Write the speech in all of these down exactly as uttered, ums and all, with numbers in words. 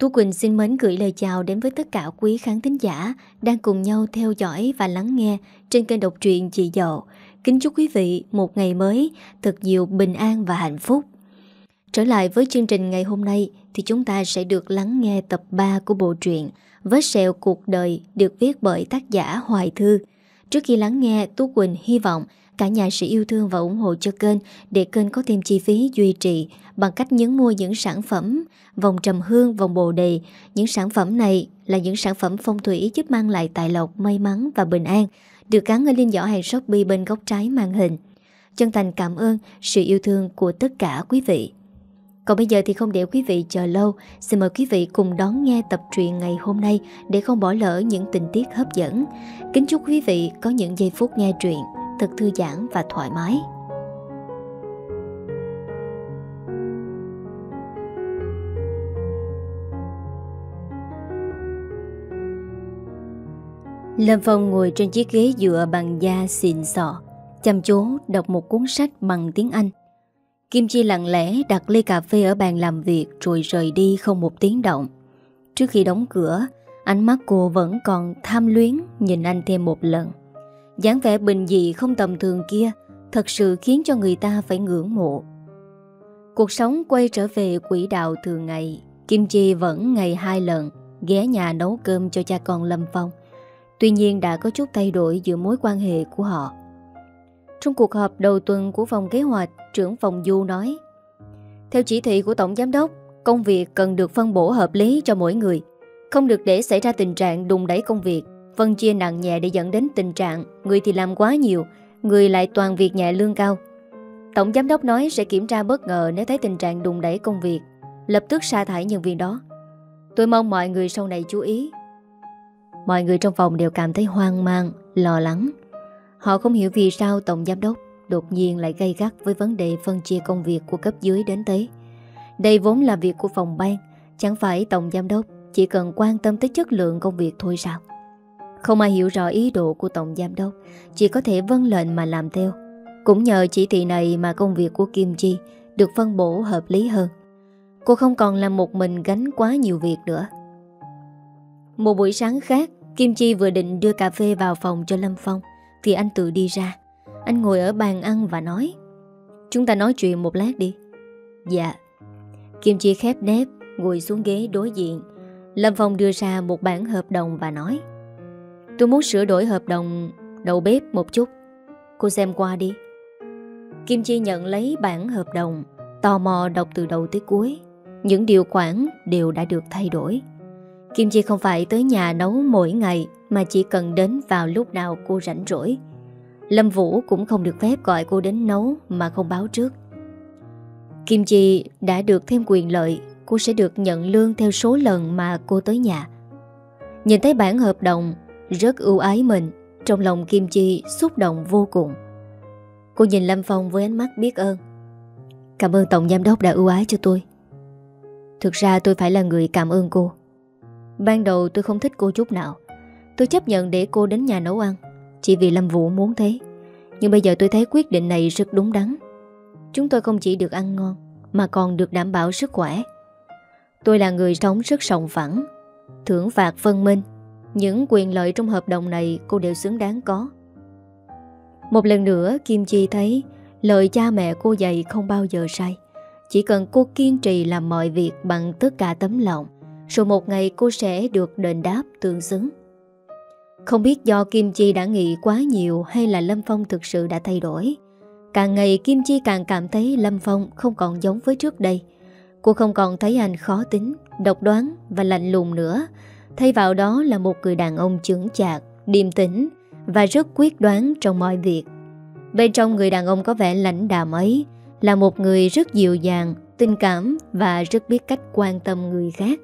Tú Quỳnh xin mến gửi lời chào đến với tất cả quý khán thính giả đang cùng nhau theo dõi và lắng nghe trên kênh đọc truyện Chị Dậu. Kính chúc quý vị một ngày mới thật nhiều bình an và hạnh phúc. Trở lại với chương trình ngày hôm nay thì chúng ta sẽ được lắng nghe tập ba của bộ truyện Vết sẹo cuộc đời được viết bởi tác giả Hoài Thư. Trước khi lắng nghe, Tú Quỳnh hy vọng cả nhà sẽ yêu thương và ủng hộ cho kênh để kênh có thêm chi phí duy trì bằng cách nhấn mua những sản phẩm vòng trầm hương, vòng bồ đề. Những sản phẩm này là những sản phẩm phong thủy giúp mang lại tài lộc, may mắn và bình an, được gắn ở link giỏ hàng Shopee bên góc trái màn hình. Chân thành cảm ơn sự yêu thương của tất cả quý vị. Còn bây giờ thì không để quý vị chờ lâu, xin mời quý vị cùng đón nghe tập truyện ngày hôm nay để không bỏ lỡ những tình tiết hấp dẫn. Kính chúc quý vị có những giây phút nghe truyện thật thư giãn và thoải mái. Lâm Phong ngồi trên chiếc ghế dựa bằng da xịn sò, chăm chú đọc một cuốn sách bằng tiếng Anh. Kim Chi lặng lẽ đặt ly cà phê ở bàn làm việc rồi rời đi không một tiếng động. Trước khi đóng cửa, ánh mắt cô vẫn còn tham luyến nhìn anh thêm một lần. dáng vẻ bình dị không tầm thường kia thật sự khiến cho người ta phải ngưỡng mộ. Cuộc sống quay trở về quỹ đạo thường ngày. Kim Chi vẫn ngày hai lần ghé nhà nấu cơm cho cha con Lâm Phong. Tuy nhiên đã có chút thay đổi giữa mối quan hệ của họ. Trong cuộc họp đầu tuần của phòng kế hoạch, trưởng phòng Du nói: theo chỉ thị của Tổng Giám đốc, công việc cần được phân bổ hợp lý cho mỗi người, không được để xảy ra tình trạng đùn đẩy công việc, phân chia nặng nhẹ để dẫn đến tình trạng người thì làm quá nhiều, người lại toàn việc nhẹ lương cao. Tổng Giám đốc nói sẽ kiểm tra bất ngờ nếu thấy tình trạng đùn đẩy công việc, lập tức sa thải nhân viên đó. Tôi mong mọi người sau này chú ý. Mọi người trong phòng đều cảm thấy hoang mang, lo lắng. Họ không hiểu vì sao Tổng Giám đốc đột nhiên lại gay gắt với vấn đề phân chia công việc của cấp dưới đến thế. Đây vốn là việc của phòng ban, chẳng phải Tổng Giám đốc chỉ cần quan tâm tới chất lượng công việc thôi sao? Không ai hiểu rõ ý đồ của Tổng Giám đốc, chỉ có thể vâng lệnh mà làm theo. Cũng nhờ chỉ thị này mà công việc của Kim Chi được phân bổ hợp lý hơn. Cô không còn làm một mình gánh quá nhiều việc nữa. Một buổi sáng khác, Kim Chi vừa định đưa cà phê vào phòng cho Lâm Phong thì anh tự đi ra. Anh ngồi ở bàn ăn và nói: chúng ta nói chuyện một lát đi. Dạ. Kim Chi khép nép ngồi xuống ghế đối diện. Lâm Phong đưa ra một bản hợp đồng và nói: tôi muốn sửa đổi hợp đồng đầu bếp một chút, cô xem qua đi. Kim Chi nhận lấy bản hợp đồng, tò mò đọc từ đầu tới cuối. Những điều khoản đều đã được thay đổi. Kim Chi không phải tới nhà nấu mỗi ngày, mà chỉ cần đến vào lúc nào cô rảnh rỗi. Lâm Vũ cũng không được phép gọi cô đến nấu mà không báo trước. Kim Chi đã được thêm quyền lợi, cô sẽ được nhận lương theo số lần mà cô tới nhà. Nhìn thấy bản hợp đồng rất ưu ái mình, trong lòng Kim Chi xúc động vô cùng. Cô nhìn Lâm Phong với ánh mắt biết ơn. Cảm ơn Tổng Giám đốc đã ưu ái cho tôi. Thực ra tôi phải là người cảm ơn cô. Ban đầu tôi không thích cô chút nào. Tôi chấp nhận để cô đến nhà nấu ăn chỉ vì Lâm Vũ muốn thế. Nhưng bây giờ tôi thấy quyết định này rất đúng đắn. Chúng tôi không chỉ được ăn ngon mà còn được đảm bảo sức khỏe. Tôi là người sống rất sòng phẳng, thưởng phạt phân minh. Những quyền lợi trong hợp đồng này cô đều xứng đáng có. Một lần nữa Kim Chi thấy lời cha mẹ cô dạy không bao giờ sai. Chỉ cần cô kiên trì làm mọi việc bằng tất cả tấm lòng, rồi một ngày cô sẽ được đền đáp tương xứng. Không biết do Kim Chi đã nghĩ quá nhiều hay là Lâm Phong thực sự đã thay đổi. Càng ngày Kim Chi càng cảm thấy Lâm Phong không còn giống với trước đây. Cô không còn thấy anh khó tính, độc đoán và lạnh lùng nữa. Thay vào đó là một người đàn ông chững chạc, điềm tĩnh và rất quyết đoán trong mọi việc. Bên trong người đàn ông có vẻ lãnh đạm ấy là một người rất dịu dàng, tình cảm và rất biết cách quan tâm người khác.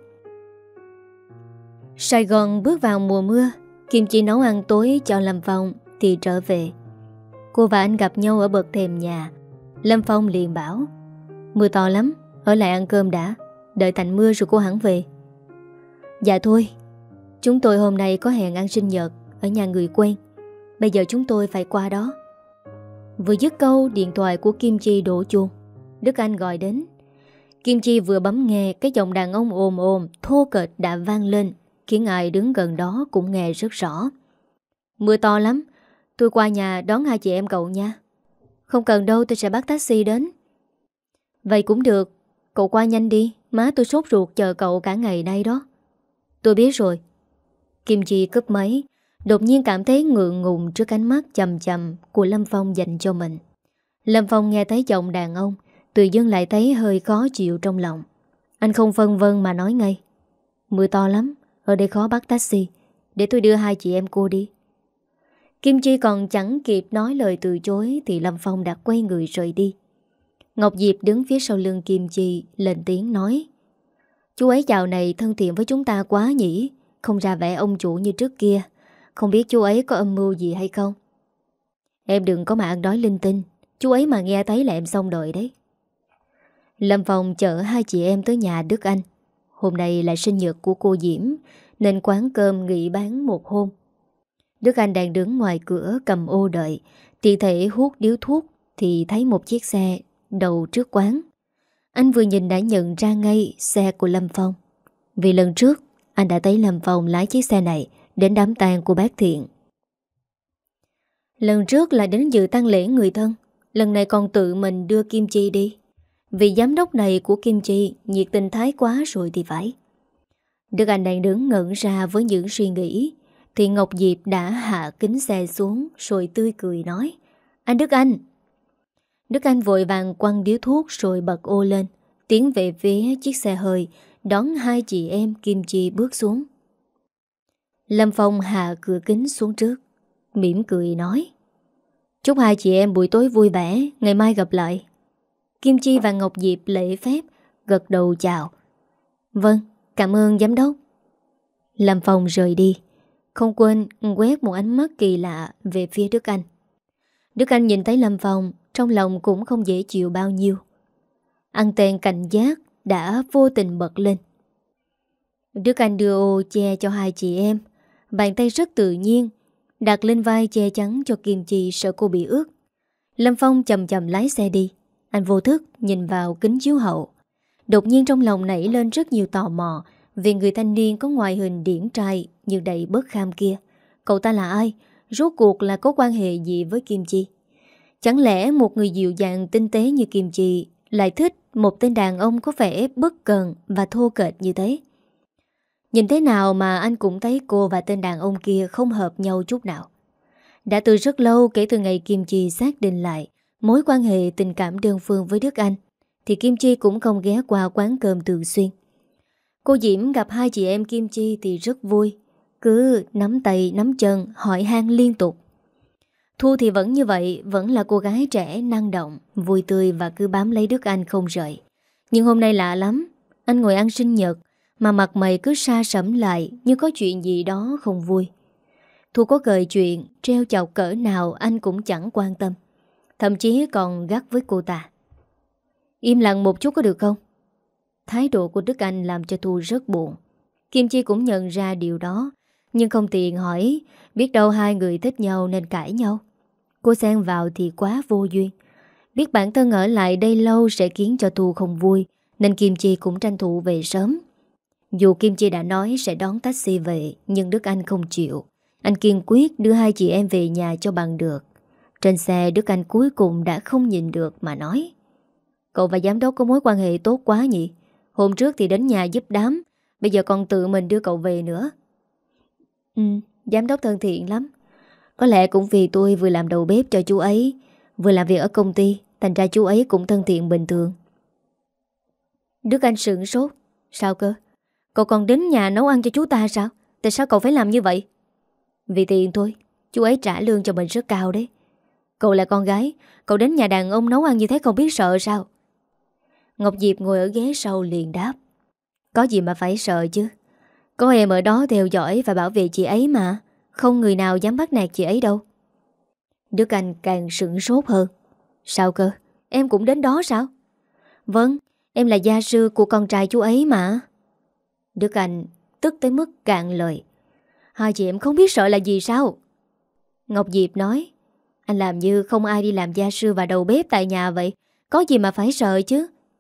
Sài Gòn bước vào mùa mưa. Kim Chi nấu ăn tối cho Lâm Phong thì trở về. Cô và anh gặp nhau ở bậc thềm nhà. Lâm Phong liền bảo: mưa to lắm, ở lại ăn cơm đã, đợi tạnh mưa rồi cô hẳn về. Dạ thôi, chúng tôi hôm nay có hẹn ăn sinh nhật ở nhà người quen, bây giờ chúng tôi phải qua đó. Vừa dứt câu, điện thoại của Kim Chi đổ chuông. Đức Anh gọi đến. Kim Chi vừa bấm nghe, cái giọng đàn ông ồm ồm thô kệch đã vang lên, khiến ai đứng gần đó cũng nghe rất rõ. Mưa to lắm, tôi qua nhà đón hai chị em cậu nha. Không cần đâu, tôi sẽ bắt taxi đến. Vậy cũng được, cậu qua nhanh đi, má tôi sốt ruột chờ cậu cả ngày nay đó. Tôi biết rồi. Kim Chi cúp máy, đột nhiên cảm thấy ngượng ngùng trước ánh mắt chầm chầm của Lâm Phong dành cho mình. Lâm Phong nghe thấy giọng đàn ông, tự dưng lại thấy hơi khó chịu trong lòng. Anh không phân vân mà nói ngay. Mưa to lắm, ở đây khó bắt taxi, để tôi đưa hai chị em cô đi. Kim Chi còn chẳng kịp nói lời từ chối thì Lâm Phong đã quay người rời đi. Ngọc Diệp đứng phía sau lưng Kim Chi lên tiếng nói: Chú ấy dạo này thân thiện với chúng ta quá nhỉ, không ra vẻ ông chủ như trước kia. Không biết chú ấy có âm mưu gì hay không? Em đừng có mà ăn nói linh tinh, chú ấy mà nghe thấy là em xong đời đấy. Lâm Phong chở hai chị em tới nhà Đức Anh. Hôm nay là sinh nhật của cô Diễm, nên quán cơm nghỉ bán một hôm. Đức Anh đang đứng ngoài cửa cầm ô đợi, tiện thể hút điếu thuốc thì thấy một chiếc xe đầu trước quán. Anh vừa nhìn đã nhận ra ngay xe của Lâm Phong, vì lần trước anh đã thấy Lâm Phong lái chiếc xe này đến đám tang của bác Thiện. Lần trước là đến dự tang lễ người thân, lần này còn tự mình đưa Kim Chi đi. Vì giám đốc này của Kim Chi nhiệt tình thái quá rồi thì phải. Đức Anh đang đứng ngẩn ra với những suy nghĩ thì Ngọc Diệp đã hạ kính xe xuống rồi tươi cười nói: Anh Đức Anh. Đức Anh vội vàng quăng điếu thuốc rồi bật ô lên, tiến về phía chiếc xe hơi, đón hai chị em Kim Chi bước xuống. Lâm Phong hạ cửa kính xuống trước, mỉm cười nói: Chúc hai chị em buổi tối vui vẻ, ngày mai gặp lại. Kim Chi và Ngọc Diệp lễ phép gật đầu chào. Vâng, cảm ơn giám đốc. Lâm Phong rời đi, không quên quét một ánh mắt kỳ lạ về phía Đức Anh. Đức Anh nhìn thấy Lâm Phong, trong lòng cũng không dễ chịu bao nhiêu. Ăn tên cảnh giác đã vô tình bật lên. Đức Anh đưa ô che cho hai chị em, bàn tay rất tự nhiên đặt lên vai che chắn cho Kim Chi sợ cô bị ướt. Lâm Phong chậm chậm lái xe đi. Anh vô thức nhìn vào kính chiếu hậu. Đột nhiên trong lòng nảy lên rất nhiều tò mò vì người thanh niên có ngoại hình điển trai nhưng đầy bất kham kia. Cậu ta là ai? Rốt cuộc là có quan hệ gì với Kim Chi? Chẳng lẽ một người dịu dàng tinh tế như Kim Chi lại thích một tên đàn ông có vẻ bất cần và thô kệch như thế? Nhìn thế nào mà anh cũng thấy cô và tên đàn ông kia không hợp nhau chút nào. Đã từ rất lâu kể từ ngày Kim Chi xác định lại mối quan hệ tình cảm đơn phương với Đức Anh thì Kim Chi cũng không ghé qua quán cơm thường xuyên. Cô Diễm gặp hai chị em Kim Chi thì rất vui, cứ nắm tay nắm chân hỏi han liên tục. Thu thì vẫn như vậy, vẫn là cô gái trẻ năng động, vui tươi và cứ bám lấy Đức Anh không rời. Nhưng hôm nay lạ lắm, anh ngồi ăn sinh nhật mà mặt mày cứ sa sẫm lại như có chuyện gì đó không vui. Thu có gợi chuyện, treo chọc cỡ nào anh cũng chẳng quan tâm, thậm chí còn gắt với cô ta. Im lặng một chút có được không? Thái độ của Đức Anh làm cho Thu rất buồn. Kim Chi cũng nhận ra điều đó, nhưng không tiện hỏi, biết đâu hai người thích nhau nên cãi nhau. Cô xen vào thì quá vô duyên. Biết bản thân ở lại đây lâu sẽ khiến cho Thu không vui, nên Kim Chi cũng tranh thủ về sớm. Dù Kim Chi đã nói sẽ đón taxi về, nhưng Đức Anh không chịu. Anh kiên quyết đưa hai chị em về nhà cho bằng được. Trên xe Đức Anh cuối cùng đã không nhìn được mà nói: Cậu và giám đốc có mối quan hệ tốt quá nhỉ? Hôm trước thì đến nhà giúp đám, bây giờ còn tự mình đưa cậu về nữa. Ừ, giám đốc thân thiện lắm. Có lẽ cũng vì tôi vừa làm đầu bếp cho chú ấy, vừa làm việc ở công ty, thành ra chú ấy cũng thân thiện bình thường. Đức Anh sửng sốt. Sao cơ? Cậu còn đến nhà nấu ăn cho chú ta sao? Tại sao cậu phải làm như vậy? Vì tiền thôi, chú ấy trả lương cho mình rất cao đấy. Cậu là con gái, cậu đến nhà đàn ông nấu ăn như thế không biết sợ sao? Ngọc Diệp ngồi ở ghế sau liền đáp: Có gì mà phải sợ chứ? Có em ở đó theo dõi và bảo vệ chị ấy mà. Không người nào dám bắt nạt chị ấy đâu. Đức Anh càng sửng sốt hơn. Sao cơ? Em cũng đến đó sao? Vâng, em là gia sư của con trai chú ấy mà. Đức Anh tức tới mức cạn lời. Hai chị em không biết sợ là gì sao? Ngọc Diệp nói: Anh làm như không ai đi làm gia sư và đầu bếp tại nhà vậy. Có gì mà phải sợ chứ?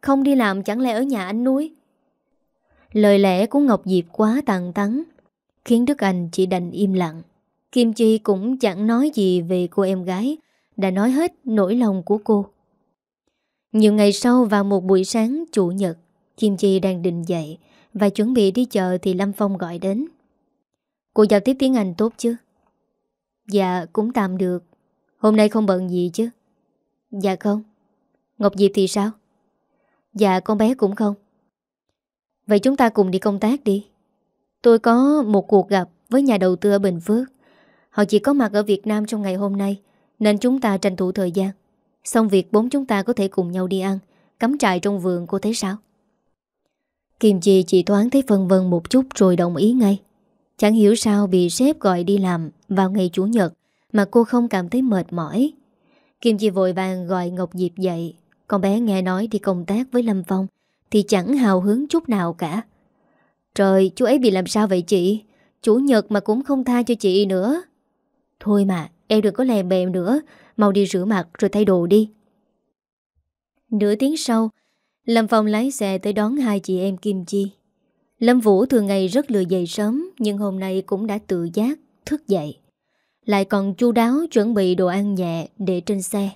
Không đi làm chẳng lẽ ở nhà anh nuôi? Lời lẽ của Ngọc Diệp quá tàn tắn, khiến Đức Anh chỉ đành im lặng. Kim Chi cũng chẳng nói gì về cô em gái, đã nói hết nỗi lòng của cô. Nhiều ngày sau, vào một buổi sáng chủ nhật, Kim Chi đang định dậy và chuẩn bị đi chợ thì Lâm Phong gọi đến. Cô giao tiếp tiếng Anh tốt chứ? Dạ cũng tạm được. Hôm nay không bận gì chứ? Dạ không. Ngọc Diệp thì sao? Dạ con bé cũng không. Vậy chúng ta cùng đi công tác đi. Tôi có một cuộc gặp với nhà đầu tư ở Bình Phước. Họ chỉ có mặt ở Việt Nam trong ngày hôm nay, nên chúng ta tranh thủ thời gian. Xong việc bốn chúng ta có thể cùng nhau đi ăn, cắm trại trong vườn, cô thấy sao? Kim Chi chỉ thoáng thấy phân vân một chút rồi đồng ý ngay. Chẳng hiểu sao bị sếp gọi đi làm vào ngày Chủ nhật mà cô không cảm thấy mệt mỏi. Kim Chi vội vàng gọi Ngọc Diệp dậy. Con bé nghe nói đi công tác với Lâm Phong thì chẳng hào hứng chút nào cả. Trời, chú ấy bị làm sao vậy chị? Chủ nhật mà cũng không tha cho chị nữa. Thôi mà, em đừng có lèm bèm nữa. Mau đi rửa mặt rồi thay đồ đi. Nửa tiếng sau, Lâm Phong lái xe tới đón hai chị em Kim Chi. Lâm Vũ thường ngày rất lười dậy sớm, nhưng hôm nay cũng đã tự giác thức dậy, lại còn chu đáo chuẩn bị đồ ăn nhẹ để trên xe.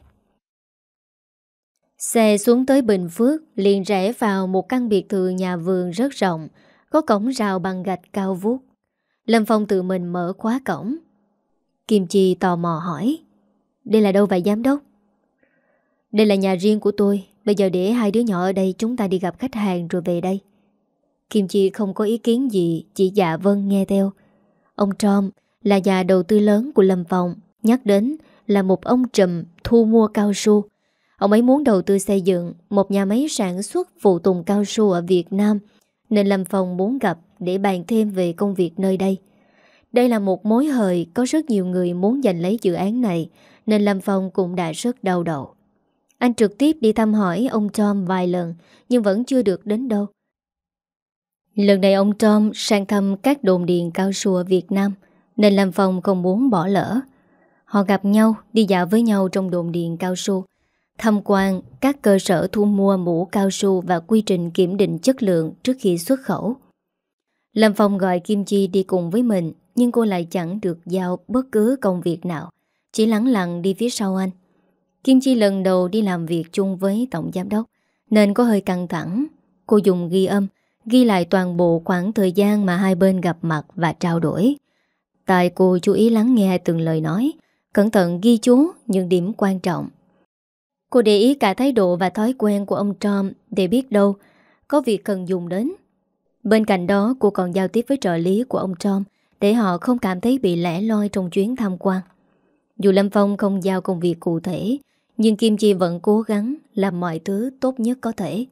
Xe xuống tới Bình Phước, liền rẽ vào một căn biệt thự nhà vườn rất rộng, có cổng rào bằng gạch cao vút. Lâm Phong tự mình mở khóa cổng. Kim Chi tò mò hỏi: đây là đâu vậy giám đốc? Đây là nhà riêng của tôi. Bây giờ để hai đứa nhỏ ở đây, chúng ta đi gặp khách hàng rồi về đây. Kim Chi không có ý kiến gì, chỉ dạ vâng nghe theo. Ông Tom là nhà đầu tư lớn của Lâm Phong, nhắc đến là một ông trùm thu mua cao su. Ông ấy muốn đầu tư xây dựng một nhà máy sản xuất phụ tùng cao su ở Việt Nam, nên Lâm Phong muốn gặp để bàn thêm về công việc nơi đây. Đây là một mối hời, có rất nhiều người muốn giành lấy dự án này, nên Lâm Phong cũng đã rất đau đầu. Anh trực tiếp đi thăm hỏi ông Tom vài lần, nhưng vẫn chưa được đến đâu. Lần này ông Tom sang thăm các đồn điền cao su ở Việt Nam, nên Lâm Phong không muốn bỏ lỡ. Họ gặp nhau, đi dạo với nhau trong đồn điền cao su, tham quan các cơ sở thu mua mũ cao su và quy trình kiểm định chất lượng trước khi xuất khẩu. Lâm Phong gọi Kim Chi đi cùng với mình, nhưng cô lại chẳng được giao bất cứ công việc nào, chỉ lẳng lặng đi phía sau anh. Kim Chi lần đầu đi làm việc chung với tổng giám đốc, nên có hơi căng thẳng. Cô dùng ghi âm, ghi lại toàn bộ khoảng thời gian mà hai bên gặp mặt và trao đổi. Tại cô chú ý lắng nghe từng lời nói, cẩn thận ghi chú những điểm quan trọng. Cô để ý cả thái độ và thói quen của ông Tom để biết đâu có việc cần dùng đến. Bên cạnh đó, cô còn giao tiếp với trợ lý của ông Tom để họ không cảm thấy bị lẻ loi trong chuyến tham quan. Dù Lâm Phong không giao công việc cụ thể, nhưng Kim Chi vẫn cố gắng làm mọi thứ tốt nhất có thể.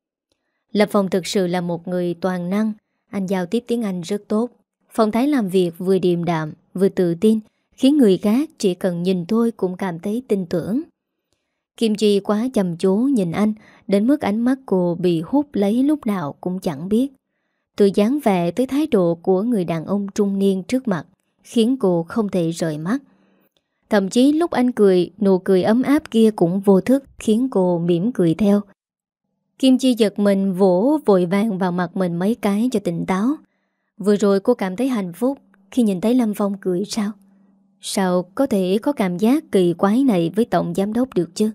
Lâm Phong thực sự là một người toàn năng. Anh giao tiếp tiếng Anh rất tốt. Phong thái làm việc vừa điềm đạm, vừa tự tin, khiến người khác chỉ cần nhìn thôi cũng cảm thấy tin tưởng. Kim Chi quá chăm chú nhìn anh, đến mức ánh mắt cô bị hút lấy lúc nào cũng chẳng biết. Từ dáng vẻ tới thái độ của người đàn ông trung niên trước mặt khiến cô không thể rời mắt. Thậm chí lúc anh cười, nụ cười ấm áp kia cũng vô thức khiến cô mỉm cười theo. Kim Chi giật mình vỗ vội vàng vào mặt mình mấy cái cho tỉnh táo. Vừa rồi cô cảm thấy hạnh phúc khi nhìn thấy Lâm Phong cười sao? Sao có thể có cảm giác kỳ quái này với tổng giám đốc được chứ?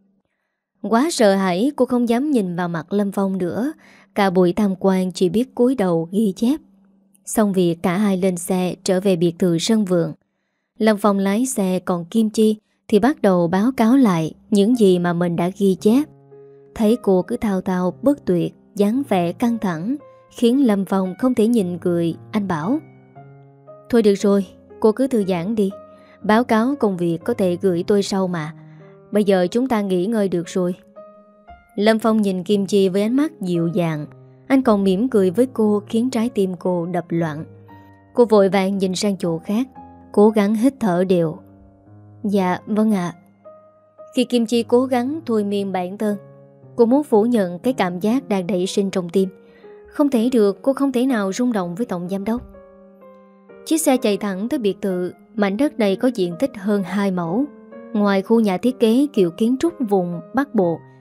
Quá sợ hãi, cô không dám nhìn vào mặt Lâm Phong nữa. Cả buổi tham quan chỉ biết cúi đầu ghi chép. Xong việc cả hai lên xe trở về biệt thự sân vườn. Lâm Phong lái xe, còn Kim Chi thì bắt đầu báo cáo lại những gì mà mình đã ghi chép. Thấy cô cứ thao thao bất tuyệt, dáng vẻ căng thẳng, khiến Lâm Phong không thể nhịn cười. Anh bảo: thôi được rồi, cô cứ thư giãn đi. Báo cáo công việc có thể gửi tôi sau mà. Bây giờ chúng ta nghỉ ngơi được rồi. Lâm Phong nhìn Kim Chi với ánh mắt dịu dàng. Anh còn mỉm cười với cô, khiến trái tim cô đập loạn. Cô vội vàng nhìn sang chỗ khác, cố gắng hít thở đều. Dạ vâng ạ. Khi Kim Chi cố gắng thôi miên bản thân, cô muốn phủ nhận cái cảm giác đang nảy sinh trong tim. Không thể được, cô không thể nào rung động với tổng giám đốc. Chiếc xe chạy thẳng tới biệt thự. Mảnh đất này có diện tích hơn hai mẫu. Ngoài khu nhà thiết kế kiểu kiến trúc vùng Bắc Bộ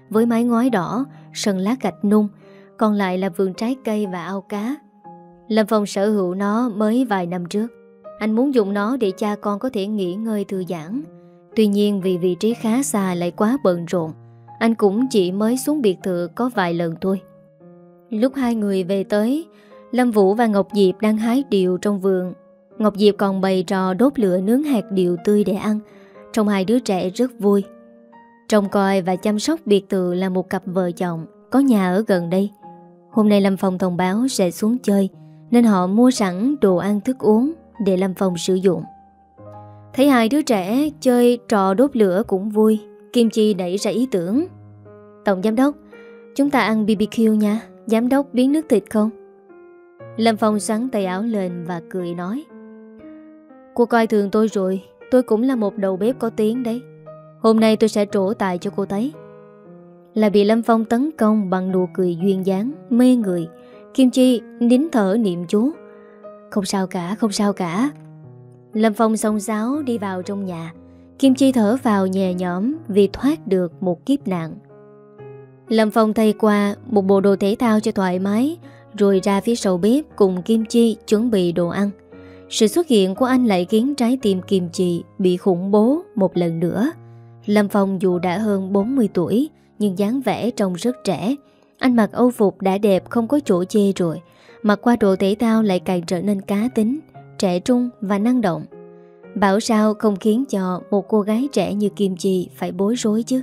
với mái ngói đỏ, sân lá gạch nung, còn lại là vườn trái cây và ao cá. Lâm Phong sở hữu nó mới vài năm trước. Anh muốn dùng nó để cha con có thể nghỉ ngơi thư giãn. Tuy nhiên vì vị trí khá xa lại quá bận rộn, anh cũng chỉ mới xuống biệt thự có vài lần thôi. Lúc hai người về tới, Lâm Vũ và Ngọc Diệp đang hái điều trong vườn. Ngọc Diệp còn bày trò đốt lửa nướng hạt điều tươi để ăn. Trông hai đứa trẻ rất vui. Trông coi và chăm sóc biệt thự là một cặp vợ chồng có nhà ở gần đây. Hôm nay Lâm Phong thông báo sẽ xuống chơi, nên họ mua sẵn đồ ăn thức uống để Lâm Phong sử dụng. Thấy hai đứa trẻ chơi trò đốt lửa cũng vui, Kim Chi đẩy ra ý tưởng. Tổng giám đốc, chúng ta ăn bê bê kiu nha. Giám đốc biến nước thịt không? Lâm Phong xắn tay áo lên và cười nói: Cô coi thường tôi rồi. Tôi cũng là một đầu bếp có tiếng đấy. Hôm nay tôi sẽ trổ tài cho cô thấy. Là bị Lâm Phong tấn công bằng nụ cười duyên dáng mê người, Kim Chi nín thở niệm chú. Không sao cả, không sao cả. Lâm Phong xông xáo đi vào trong nhà. Kim Chi thở vào nhẹ nhõm vì thoát được một kiếp nạn. Lâm Phong thay qua một bộ đồ thể thao cho thoải mái, rồi ra phía sau bếp cùng Kim Chi chuẩn bị đồ ăn. Sự xuất hiện của anh lại khiến trái tim Kim Chi bị khủng bố một lần nữa. Lâm Phong dù đã hơn bốn mươi tuổi, nhưng dáng vẻ trông rất trẻ. Anh mặc âu phục đã đẹp không có chỗ chê rồi, mặc qua đồ thể thao lại càng trở nên cá tính, trẻ trung và năng động. Bảo sao không khiến cho một cô gái trẻ như Kim Chi phải bối rối chứ.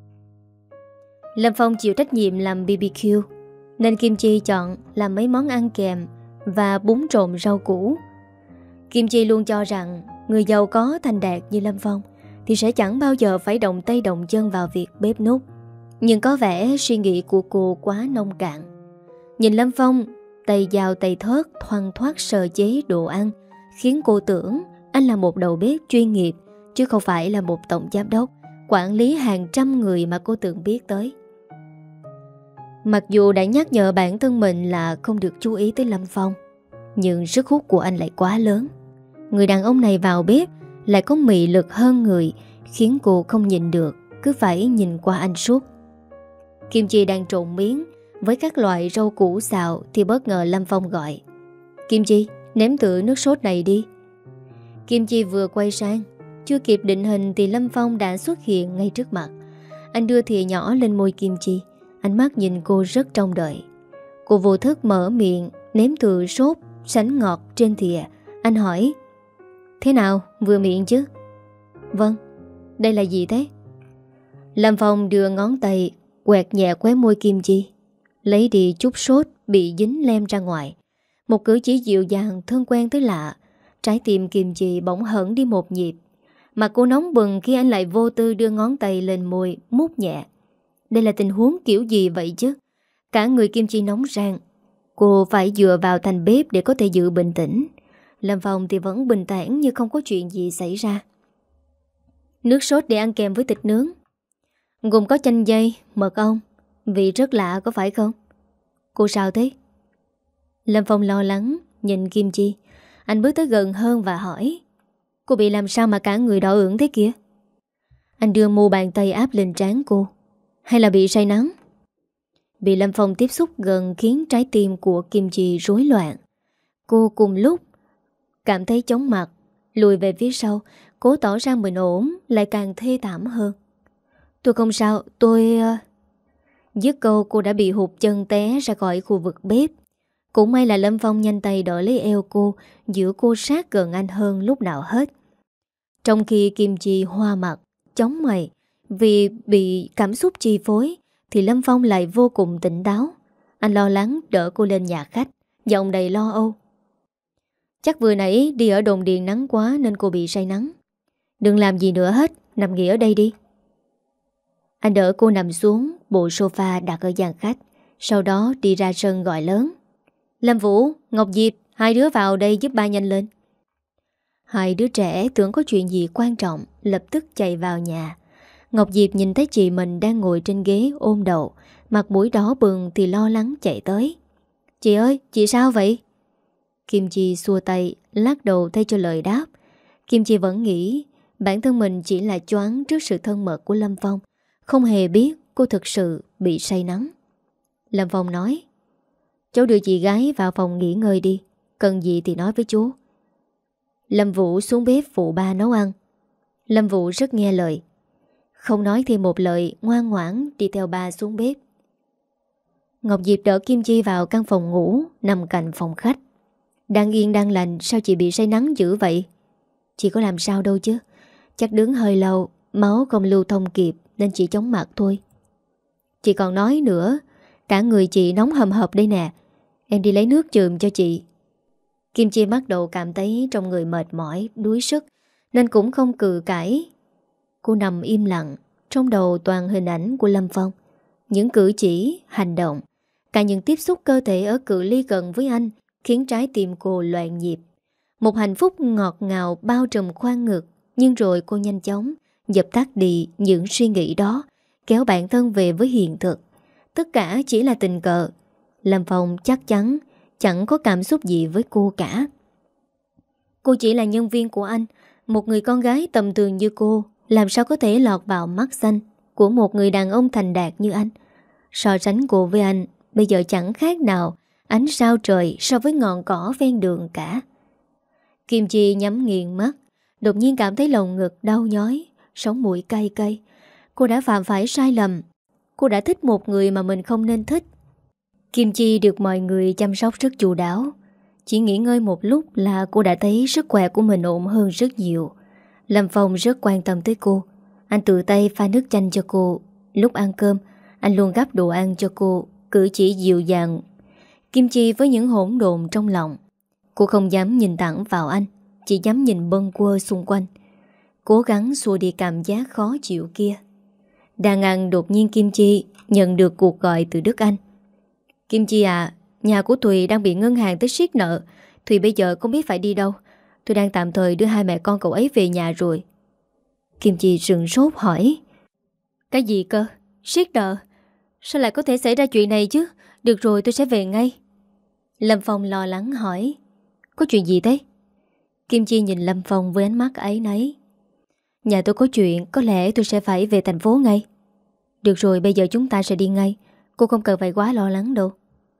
Lâm Phong chịu trách nhiệm làm bê bê kiu, nên Kim Chi chọn làm mấy món ăn kèm và bún trộn rau củ. Kim Chi luôn cho rằng người giàu có thành đạt như Lâm Phong thì sẽ chẳng bao giờ phải động tay động chân vào việc bếp núc. Nhưng có vẻ suy nghĩ của cô quá nông cạn. Nhìn Lâm Phong tay dao tay thớt thoăn thoát sơ chế đồ ăn, khiến cô tưởng anh là một đầu bếp chuyên nghiệp, chứ không phải là một tổng giám đốc quản lý hàng trăm người mà cô tưởng biết tới. Mặc dù đã nhắc nhở bản thân mình là không được chú ý tới Lâm Phong, nhưng sức hút của anh lại quá lớn. Người đàn ông này vào bếp lại có mị lực hơn người, khiến cô không nhìn được, cứ phải nhìn qua anh suốt. Kim Chi đang trộn miếng với các loại rau củ xào thì bất ngờ Lâm Phong gọi: Kim Chi, nếm thử nước sốt này đi. Kim Chi vừa quay sang, chưa kịp định hình thì Lâm Phong đã xuất hiện ngay trước mặt. Anh đưa thìa nhỏ lên môi Kim Chi, ánh mắt nhìn cô rất trông đợi. Cô vô thức mở miệng nếm thử sốt sánh ngọt trên thìa. Anh hỏi: Thế nào, vừa miệng chứ? Vâng. Đây là gì thế? Lâm Phong đưa ngón tay quẹt nhẹ khóe môi Kim Chi, lấy đi chút sốt bị dính lem ra ngoài. Một cử chỉ dịu dàng thân quen tới lạ. Trái tim Kim Chi bỗng hẳn đi một nhịp. Mặt cô nóng bừng khi anh lại vô tư đưa ngón tay lên môi mút nhẹ. Đây là tình huống kiểu gì vậy chứ? Cả người Kim Chi nóng rang. Cô phải dựa vào thành bếp để có thể giữ bình tĩnh. Lâm Phong thì vẫn bình thản như không có chuyện gì xảy ra. Nước sốt để ăn kèm với thịt nướng, gồm có chanh dây, mật ong. Vị rất lạ có phải không? Cô sao thế? Lâm Phong lo lắng nhìn Kim Chi. Anh bước tới gần hơn và hỏi: Cô bị làm sao mà cả người đỏ ửng thế kia? Anh đưa mu bàn tay áp lên trán cô. Hay là bị say nắng? Bị Lâm Phong tiếp xúc gần khiến trái tim của Kim Chi rối loạn. Cô cùng lúc cảm thấy chóng mặt, lùi về phía sau, cố tỏ ra mình ổn, lại càng thê thảm hơn. Tôi không sao, tôi... Dứt câu cô đã bị hụt chân té ra khỏi khu vực bếp. Cũng may là Lâm Phong nhanh tay đỡ lấy eo cô, giữ cô sát gần anh hơn lúc nào hết. Trong khi Kim Chi hoa mặt, chóng mày vì bị cảm xúc chi phối, thì Lâm Phong lại vô cùng tỉnh táo. Anh lo lắng đỡ cô lên nhà khách, giọng đầy lo âu: Chắc vừa nãy đi ở đồn điền nắng quá nên cô bị say nắng. Đừng làm gì nữa hết, nằm nghỉ ở đây đi. Anh đỡ cô nằm xuống bộ sofa đặt ở gian khách, sau đó đi ra sân gọi lớn: Lâm Vũ, Ngọc Diệp, hai đứa vào đây giúp ba nhanh lên. Hai đứa trẻ tưởng có chuyện gì quan trọng, lập tức chạy vào nhà. Ngọc Diệp nhìn thấy chị mình đang ngồi trên ghế ôm đầu, mặt mũi đỏ bừng thì lo lắng chạy tới: Chị ơi, chị sao vậy? Kim Chi xua tay, lắc đầu thay cho lời đáp. Kim Chi vẫn nghĩ bản thân mình chỉ là choáng trước sự thân mật của Lâm Phong, không hề biết cô thực sự bị say nắng. Lâm Phong nói: Cháu đưa chị gái vào phòng nghỉ ngơi đi, cần gì thì nói với chú. Lâm Vũ xuống bếp phụ ba nấu ăn. Lâm Vũ rất nghe lời, không nói thêm một lời, ngoan ngoãn đi theo ba xuống bếp. Ngọc Diệp đỡ Kim Chi vào căn phòng ngủ nằm cạnh phòng khách. Đang yên đang lành, sao chị bị say nắng dữ vậy? Chị có làm sao đâu chứ, chắc đứng hơi lâu, máu không lưu thông kịp nên chỉ chóng mặt thôi. Chị còn nói nữa, cả người chị nóng hầm hập đây nè, em đi lấy nước chườm cho chị. Kim Chi bắt đầu cảm thấy trong người mệt mỏi, đuối sức nên cũng không cự cãi. Cô nằm im lặng, trong đầu toàn hình ảnh của Lâm Phong. Những cử chỉ, hành động, cả những tiếp xúc cơ thể ở cự ly gần với anh khiến trái tim cô loạn nhịp. Một hạnh phúc ngọt ngào bao trùm khoang ngực. Nhưng rồi cô nhanh chóng dập tắt đi những suy nghĩ đó, kéo bản thân về với hiện thực. Tất cả chỉ là tình cờ. Lâm Phong chắc chắn chẳng có cảm xúc gì với cô cả. Cô chỉ là nhân viên của anh. Một người con gái tầm thường như cô làm sao có thể lọt vào mắt xanh của một người đàn ông thành đạt như anh. So sánh cô với anh bây giờ chẳng khác nào ánh sao trời so với ngọn cỏ ven đường cả. Kim Chi nhắm nghiền mắt, đột nhiên cảm thấy lồng ngực đau nhói, sống mũi cay cay. Cô đã phạm phải sai lầm. Cô đã thích một người mà mình không nên thích. Kim Chi được mọi người chăm sóc rất chu đáo. Chỉ nghỉ ngơi một lúc là cô đã thấy sức khỏe của mình ổn hơn rất nhiều. Lâm Phong rất quan tâm tới cô. Anh tự tay pha nước chanh cho cô. Lúc ăn cơm, anh luôn gắp đồ ăn cho cô, cử chỉ dịu dàng. Kim Chi với những hỗn độn trong lòng, cô không dám nhìn thẳng vào anh, chỉ dám nhìn bâng quơ xung quanh, cố gắng xua đi cảm giác khó chịu kia. Đang ăn đột nhiên Kim Chi nhận được cuộc gọi từ Đức Anh. Kim Chi à, nhà của Thùy đang bị ngân hàng tới siết nợ. Thùy bây giờ không biết phải đi đâu. Tôi đang tạm thời đưa hai mẹ con cậu ấy về nhà rồi. Kim Chi sừng sốt hỏi: Cái gì cơ? Siết nợ? Sao lại có thể xảy ra chuyện này chứ? Được rồi, tôi sẽ về ngay. Lâm Phong lo lắng hỏi: Có chuyện gì thế? Kim Chi nhìn Lâm Phong với ánh mắt áy náy. Nhà tôi có chuyện, có lẽ tôi sẽ phải về thành phố ngay. Được rồi, bây giờ chúng ta sẽ đi ngay. Cô không cần phải quá lo lắng đâu.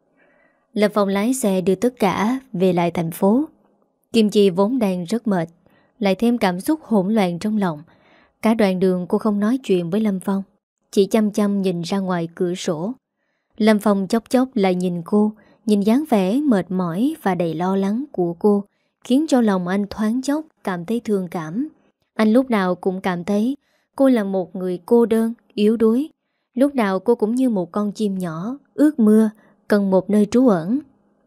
Lâm Phong lái xe đưa tất cả về lại thành phố. Kim Chi vốn đang rất mệt, lại thêm cảm xúc hỗn loạn trong lòng. Cả đoạn đường cô không nói chuyện với Lâm Phong, chỉ chăm chăm nhìn ra ngoài cửa sổ. Lâm Phong chốc chốc lại nhìn cô, nhìn dáng vẻ mệt mỏi và đầy lo lắng của cô, khiến cho lòng anh thoáng chốc cảm thấy thương cảm. Anh lúc nào cũng cảm thấy cô là một người cô đơn, yếu đuối. Lúc nào cô cũng như một con chim nhỏ, ướt mưa, cần một nơi trú ẩn.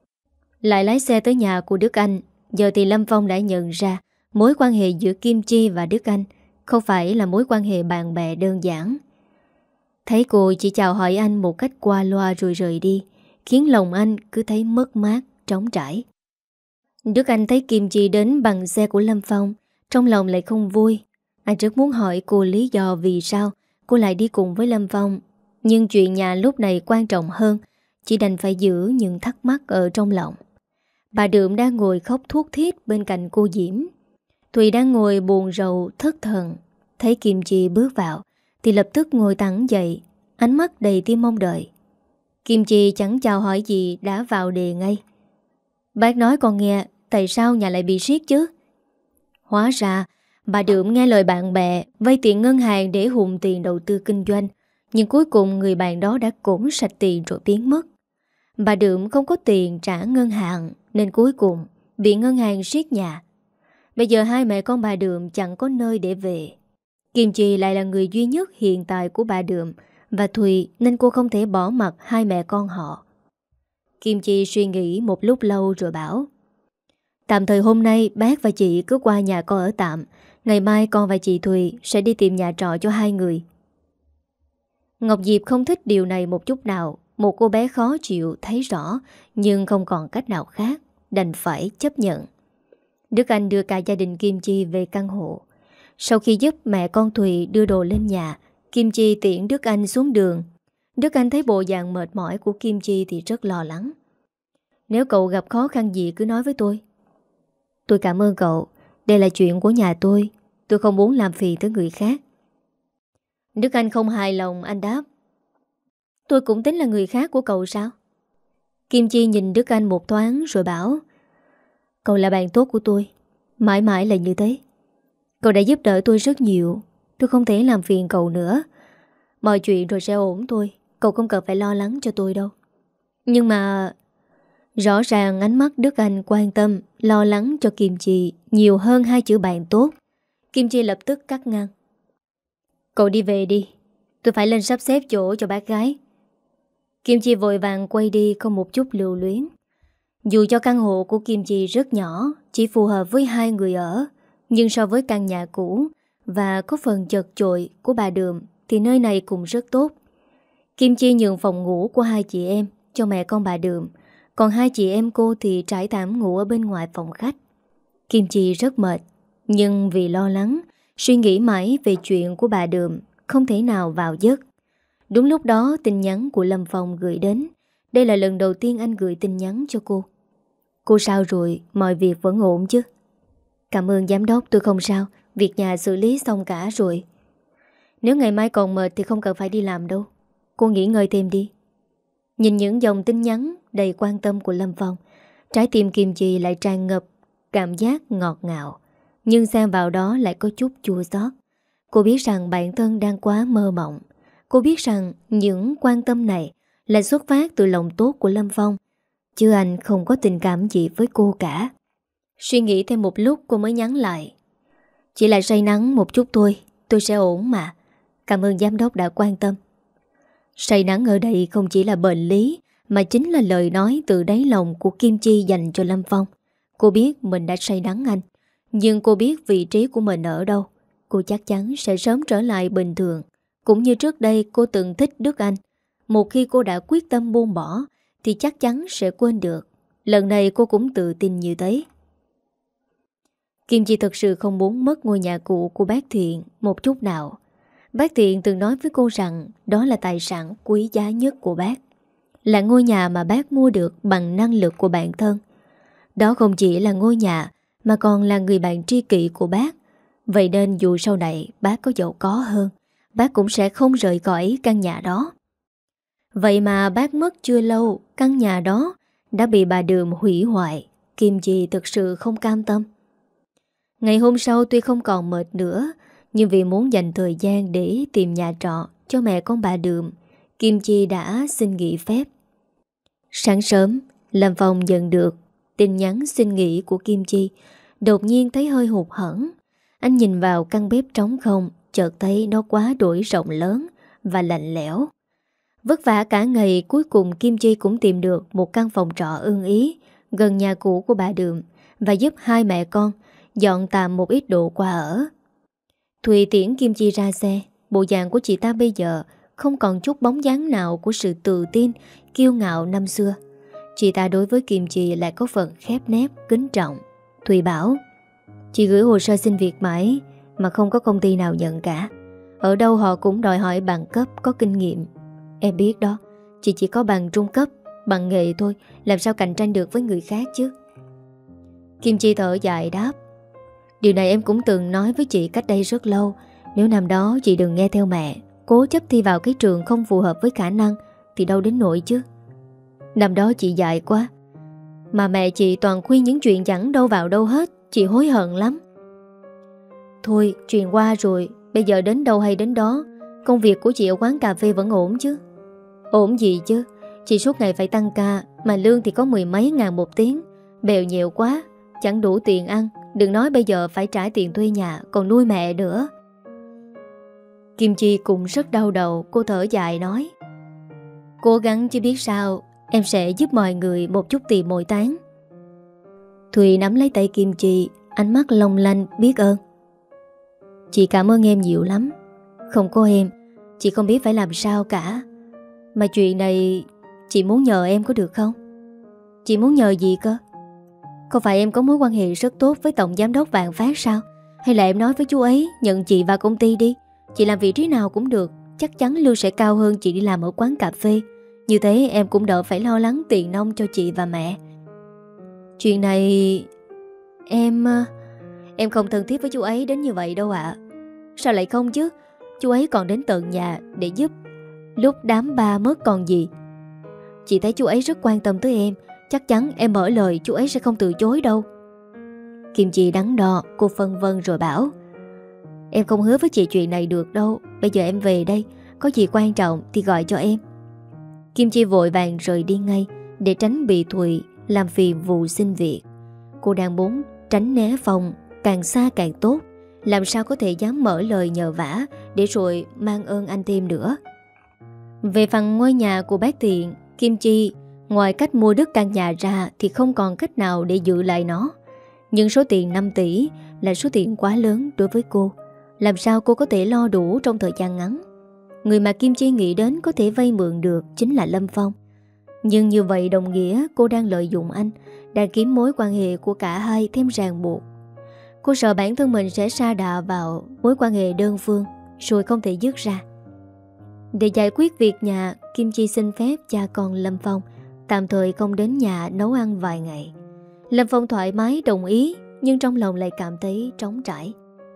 Lại lái xe tới nhà của Đức Anh. Giờ thì Lâm Phong đã nhận ra mối quan hệ giữa Kim Chi và Đức Anh không phải là mối quan hệ bạn bè đơn giản. Thấy cô chỉ chào hỏi anh một cách qua loa rồi rời đi, khiến lòng anh cứ thấy mất mát, trống trải. Đức Anh thấy Kim Chi đến bằng xe của Lâm Phong, trong lòng lại không vui. Anh rất muốn hỏi cô lý do vì sao cô lại đi cùng với Lâm Phong, nhưng chuyện nhà lúc này quan trọng hơn, chỉ đành phải giữ những thắc mắc ở trong lòng. Bà Đượm đang ngồi khóc thuốc thiết bên cạnh cô Diễm. Thùy đang ngồi buồn rầu thất thần. Thấy Kim Chi bước vào thì lập tức ngồi thẳng dậy, ánh mắt đầy tia mong đợi. Kim Chi chẳng chào hỏi gì đã vào đề ngay: Bác nói con nghe, tại sao nhà lại bị siết chứ? Hóa ra bà Đượm nghe lời bạn bè vay tiền ngân hàng để hùn tiền đầu tư kinh doanh, nhưng cuối cùng người bạn đó đã cỗng sạch tiền rồi biến mất. Bà Đượm không có tiền trả ngân hàng nên cuối cùng bị ngân hàng siết nhà. Bây giờ hai mẹ con bà Đượm chẳng có nơi để về. Kim Chi lại là người duy nhất hiện tại của bà Đượm và Thùy, nên cô không thể bỏ mặc hai mẹ con họ. Kim Chi suy nghĩ một lúc lâu rồi bảo: Tạm thời hôm nay bác và chị cứ qua nhà con ở tạm. Ngày mai con và chị Thùy sẽ đi tìm nhà trọ cho hai người. Ngọc Diệp không thích điều này một chút nào. Một cô bé khó chịu thấy rõ, nhưng không còn cách nào khác, đành phải chấp nhận. Đức Anh đưa cả gia đình Kim Chi về căn hộ. Sau khi giúp mẹ con Thùy đưa đồ lên nhà, Kim Chi tiễn Đức Anh xuống đường. Đức Anh thấy bộ dạng mệt mỏi của Kim Chi thì rất lo lắng. Nếu cậu gặp khó khăn gì cứ nói với tôi. Tôi cảm ơn cậu. Đây là chuyện của nhà tôi. Tôi không muốn làm phiền tới người khác. Đức Anh không hài lòng, anh đáp: Tôi cũng tính là người khác của cậu sao? Kim Chi nhìn Đức Anh một thoáng rồi bảo: Cậu là bạn tốt của tôi, mãi mãi là như thế. Cậu đã giúp đỡ tôi rất nhiều, tôi không thể làm phiền cậu nữa. Mọi chuyện rồi sẽ ổn thôi, cậu không cần phải lo lắng cho tôi đâu. Nhưng mà... Rõ ràng ánh mắt Đức Anh quan tâm, lo lắng cho Kim Chi nhiều hơn hai chữ bạn tốt. Kim Chi lập tức cắt ngang: Cậu đi về đi, tôi phải lên sắp xếp chỗ cho bác gái. Kim Chi vội vàng quay đi không một chút lưu luyến. Dù cho căn hộ của Kim Chi rất nhỏ, chỉ phù hợp với hai người ở, nhưng so với căn nhà cũ và có phần chật chội của bà Đượm thì nơi này cũng rất tốt. Kim Chi nhường phòng ngủ của hai chị em cho mẹ con bà Đượm, còn hai chị em cô thì trải thảm ngủ ở bên ngoài phòng khách. Kim Chi rất mệt, nhưng vì lo lắng, suy nghĩ mãi về chuyện của bà Đượm, không thể nào vào giấc. Đúng lúc đó tin nhắn của Lâm Phong gửi đến. Đây là lần đầu tiên anh gửi tin nhắn cho cô. Cô sao rồi, mọi việc vẫn ổn chứ? Cảm ơn giám đốc, tôi không sao, việc nhà xử lý xong cả rồi. Nếu ngày mai còn mệt thì không cần phải đi làm đâu, cô nghỉ ngơi thêm đi. Nhìn những dòng tin nhắn đầy quan tâm của Lâm Phong, trái tim Kim Chi lại tràn ngập cảm giác ngọt ngào, nhưng xen vào đó lại có chút chua xót. Cô biết rằng bản thân đang quá mơ mộng. Cô biết rằng những quan tâm này là xuất phát từ lòng tốt của Lâm Phong, chứ anh không có tình cảm gì với cô cả. Suy nghĩ thêm một lúc cô mới nhắn lại: Chỉ là say nắng một chút thôi, tôi sẽ ổn mà. Cảm ơn giám đốc đã quan tâm. Say nắng ở đây không chỉ là bệnh lý, mà chính là lời nói từ đáy lòng của Kim Chi dành cho Lâm Phong. Cô biết mình đã say nắng anh, nhưng cô biết vị trí của mình ở đâu. Cô chắc chắn sẽ sớm trở lại bình thường. Cũng như trước đây cô từng thích Đức Anh. Một khi cô đã quyết tâm buông bỏ thì chắc chắn sẽ quên được. Lần này cô cũng tự tin như thế. Kim Chi thật sự không muốn mất ngôi nhà cũ của bác Thiện một chút nào. Bác Thiện từng nói với cô rằng đó là tài sản quý giá nhất của bác, là ngôi nhà mà bác mua được bằng năng lực của bản thân. Đó không chỉ là ngôi nhà mà còn là người bạn tri kỷ của bác. Vậy nên dù sau này bác có giàu có hơn, bác cũng sẽ không rời khỏi căn nhà đó. Vậy mà bác mất chưa lâu, căn nhà đó đã bị bà Đượm hủy hoại. Kim Chi thực sự không cam tâm. Ngày hôm sau tuy không còn mệt nữa, nhưng vì muốn dành thời gian để tìm nhà trọ cho mẹ con bà Đượm, Kim Chi đã xin nghỉ phép. Sáng sớm, Lâm Phong nhận được tin nhắn xin nghỉ của Kim Chi, đột nhiên thấy hơi hụt hẫng. Anh nhìn vào căn bếp trống không, chợt thấy nó quá đổi rộng lớn và lạnh lẽo. Vất vả cả ngày, cuối cùng Kim Chi cũng tìm được một căn phòng trọ ưng ý gần nhà cũ của bà Đượm và giúp hai mẹ con dọn tạm một ít đồ qua ở. Thùy tiễn Kim Chi ra xe. Bộ dạng của chị ta bây giờ không còn chút bóng dáng nào của sự tự tin, kiêu ngạo năm xưa. Chị ta đối với Kim Chi lại có phần khép nép, kính trọng. Thùy bảo: Chị gửi hồ sơ xin việc mãi mà không có công ty nào nhận cả. Ở đâu họ cũng đòi hỏi bằng cấp, có kinh nghiệm. Em biết đó, chị chỉ có bằng trung cấp, bằng nghề thôi, làm sao cạnh tranh được với người khác chứ. Kim Chi thở dài đáp: Điều này em cũng từng nói với chị cách đây rất lâu. Nếu năm đó chị đừng nghe theo mẹ, cố chấp thi vào cái trường không phù hợp với khả năng, thì đâu đến nỗi chứ. Năm đó chị dại quá, mà mẹ chị toàn khuyên những chuyện chẳng đâu vào đâu hết. Chị hối hận lắm. Thôi chuyện qua rồi, bây giờ đến đâu hay đến đó. Công việc của chị ở quán cà phê vẫn ổn chứ? Ổn gì chứ, chị suốt ngày phải tăng ca, mà lương thì có mười mấy ngàn một tiếng. Bèo nhẹo quá, chẳng đủ tiền ăn. Đừng nói bây giờ phải trả tiền thuê nhà, còn nuôi mẹ nữa. Kim Chi cũng rất đau đầu. Cô thở dài nói: Cố gắng chứ biết sao, em sẽ giúp mọi người một chút tiền mỗi tháng. Thùy nắm lấy tay Kim Chi, ánh mắt long lanh biết ơn. Chị cảm ơn em nhiều lắm. Không có em, chị không biết phải làm sao cả. Mà chuyện này chị muốn nhờ em có được không? Chị muốn nhờ gì cơ? Không phải em có mối quan hệ rất tốt với tổng giám đốc Vạn Phát sao? Hay là em nói với chú ấy nhận chị vào công ty đi. Chị làm vị trí nào cũng được, chắc chắn lương sẽ cao hơn chị đi làm ở quán cà phê. Như thế em cũng đỡ phải lo lắng tiền nong cho chị và mẹ. Chuyện này Em Em không thân thiết với chú ấy đến như vậy đâu ạ. Sao lại không chứ? Chú ấy còn đến tận nhà để giúp. lúc đám ba mất còn gì. Chị thấy chú ấy rất quan tâm tới em, chắc chắn em mở lời chú ấy sẽ không từ chối đâu. Kim Chi đắn đo, cô phân vân rồi bảo: Em không hứa với chị chuyện này được đâu. Bây giờ em về đây, có gì quan trọng thì gọi cho em. Kim Chi vội vàng rời đi ngay để tránh bị Thùy làm phiền vụ xin việc. Cô đang muốn tránh né Phong càng xa càng tốt, làm sao có thể dám mở lời nhờ vả để rồi mang ơn anh thêm nữa. Về phần ngôi nhà của bác Thiện, Kim Chi ngoài cách mua đất căn nhà ra thì không còn cách nào để giữ lại nó. Nhưng số tiền năm tỷ là số tiền quá lớn đối với cô. Làm sao cô có thể lo đủ trong thời gian ngắn? Người mà Kim Chi nghĩ đến có thể vay mượn được chính là Lâm Phong. Nhưng như vậy đồng nghĩa cô đang lợi dụng anh, đang kiếm mối quan hệ của cả hai thêm ràng buộc. Cô sợ bản thân mình sẽ sa đà vào mối quan hệ đơn phương rồi không thể dứt ra. Để giải quyết việc nhà, Kim Chi xin phép cha con Lâm Phong tạm thời không đến nhà nấu ăn vài ngày. Lâm Phong thoải mái đồng ý, nhưng trong lòng lại cảm thấy trống trải.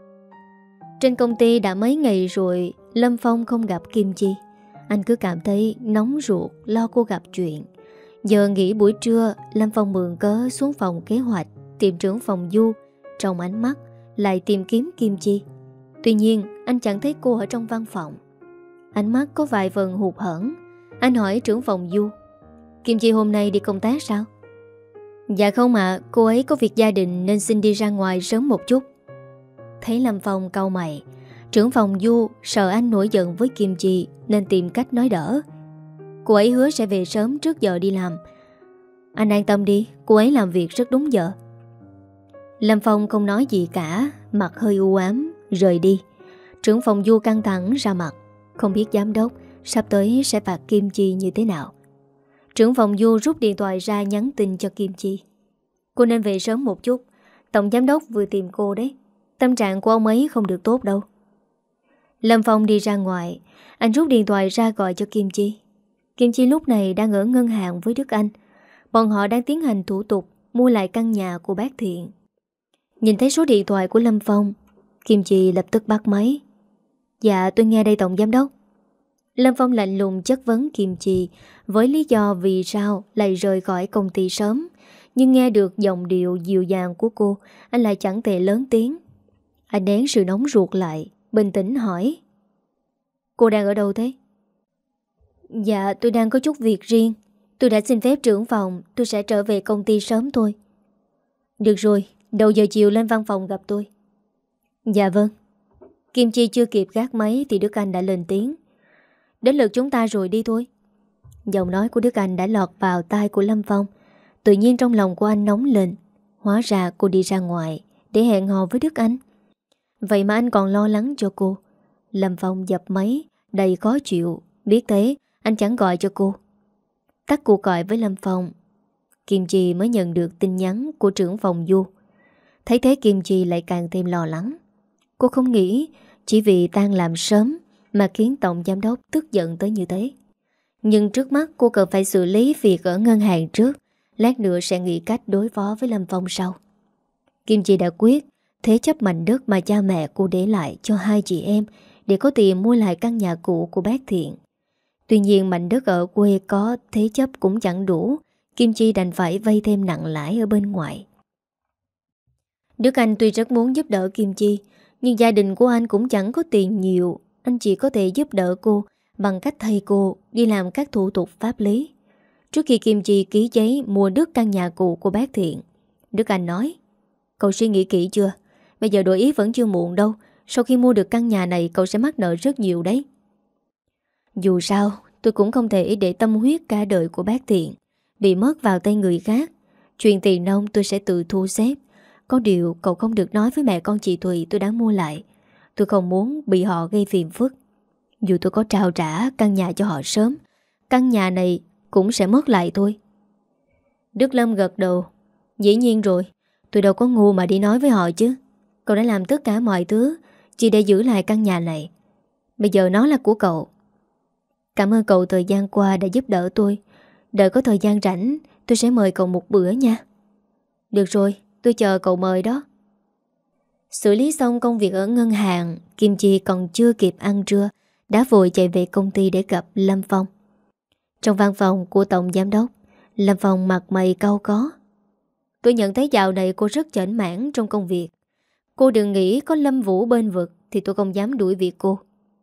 Trên công ty đã mấy ngày rồi Lâm Phong không gặp Kim Chi. Anh cứ cảm thấy nóng ruột lo cô gặp chuyện. Giờ nghỉ buổi trưa, Lâm Phong mượn cớ xuống phòng kế hoạch tìm trưởng phòng Du. Trong ánh mắt lại tìm kiếm Kim Chi. Tuy nhiên anh chẳng thấy cô ở trong văn phòng. Ánh mắt có vài phần hụt hẫng. Anh hỏi trưởng phòng Du: Kim Chi hôm nay đi công tác sao? Dạ không ạ, cô ấy có việc gia đình nên xin đi ra ngoài sớm một chút. Thấy Lâm Phong cau mày, trưởng phòng Du sợ anh nổi giận với Kim Chi nên tìm cách nói đỡ: Cô ấy hứa sẽ về sớm trước giờ đi làm. Anh an tâm đi, cô ấy làm việc rất đúng giờ. Lâm Phong không nói gì cả, mặt hơi u ám, rời đi. Trưởng phòng Du căng thẳng ra mặt, không biết giám đốc sắp tới sẽ phạt Kim Chi như thế nào. Trưởng phòng Du rút điện thoại ra nhắn tin cho Kim Chi: Cô nên về sớm một chút, tổng giám đốc vừa tìm cô đấy. Tâm trạng của ông ấy không được tốt đâu. Lâm Phong đi ra ngoài, anh rút điện thoại ra gọi cho Kim Chi. Kim Chi lúc này đang ở ngân hàng với Đức Anh. Bọn họ đang tiến hành thủ tục mua lại căn nhà của bác Thiện. Nhìn thấy số điện thoại của Lâm Phong, Kim Chi lập tức bắt máy. Dạ tôi nghe đây tổng giám đốc. Lâm Phong lạnh lùng chất vấn Kim Chi với lý do vì sao lại rời khỏi công ty sớm. Nhưng nghe được giọng điệu dịu dàng của cô, anh lại chẳng thể lớn tiếng. Anh nén sự nóng ruột lại, bình tĩnh hỏi: Cô đang ở đâu thế? Dạ tôi đang có chút việc riêng. Tôi đã xin phép trưởng phòng, tôi sẽ trở về công ty sớm thôi. Được rồi, đầu giờ chiều lên văn phòng gặp tôi. Dạ vâng. Kim Chi chưa kịp gác máy thì Đức Anh đã lên tiếng: Đến lượt chúng ta rồi, đi thôi. Giọng nói của Đức Anh đã lọt vào tai của Lâm Phong. Tự nhiên trong lòng của anh nóng lên. Hóa ra cô đi ra ngoài để hẹn hò với Đức Anh. Vậy mà anh còn lo lắng cho cô. Lâm Phong dập máy đầy khó chịu. Biết thế anh chẳng gọi cho cô. Tắt cuộc gọi với Lâm Phong, Kim Chi mới nhận được tin nhắn của trưởng phòng Du. Thấy thế Kim Chi lại càng thêm lo lắng. Cô không nghĩ chỉ vì tan làm sớm mà khiến tổng giám đốc tức giận tới như thế. Nhưng trước mắt cô cần phải xử lý việc ở ngân hàng trước. Lát nữa sẽ nghĩ cách đối phó với Lâm Phong sau. Kim Chi đã quyết thế chấp mảnh đất mà cha mẹ cô để lại cho hai chị em để có tiền mua lại căn nhà cũ của bác Thiện. Tuy nhiên mảnh đất ở quê có thế chấp cũng chẳng đủ. Kim Chi đành phải vay thêm nặng lãi ở bên ngoài. Đức Anh tuy rất muốn giúp đỡ Kim Chi, nhưng gia đình của anh cũng chẳng có tiền nhiều. Anh chỉ có thể giúp đỡ cô bằng cách thay cô đi làm các thủ tục pháp lý. Trước khi Kim Chi ký giấy mua đất căn nhà cũ của bác Thiện, Đức Anh nói: Cậu suy nghĩ kỹ chưa? Bây giờ đổi ý vẫn chưa muộn đâu. Sau khi mua được căn nhà này cậu sẽ mắc nợ rất nhiều đấy. Dù sao tôi cũng không thể để tâm huyết cả đời của bác Thiện bị mất vào tay người khác. Chuyện tiền nông tôi sẽ tự thu xếp. Có điều cậu không được nói với mẹ con chị Thùy tôi đã mua lại. Tôi không muốn bị họ gây phiền phức. Dù tôi có trao trả căn nhà cho họ sớm, căn nhà này cũng sẽ mất lại thôi. Đức Lâm gật đầu. Dĩ nhiên rồi, tôi đâu có ngu mà đi nói với họ chứ. Cậu đã làm tất cả mọi thứ chỉ để giữ lại căn nhà này. Bây giờ nó là của cậu. Cảm ơn cậu thời gian qua đã giúp đỡ tôi. Đợi có thời gian rảnh tôi sẽ mời cậu một bữa nha. Được rồi, tôi chờ cậu mời đó. Xử lý xong công việc ở ngân hàng, Kim Chi còn chưa kịp ăn trưa đã vội chạy về công ty để gặp Lâm Phong. Trong văn phòng của tổng giám đốc, Lâm Phong mặt mày cau có. Tôi nhận thấy dạo này cô rất chểnh mảng trong công việc. Cô đừng nghĩ có Lâm Vũ bên vực thì tôi không dám đuổi việc cô.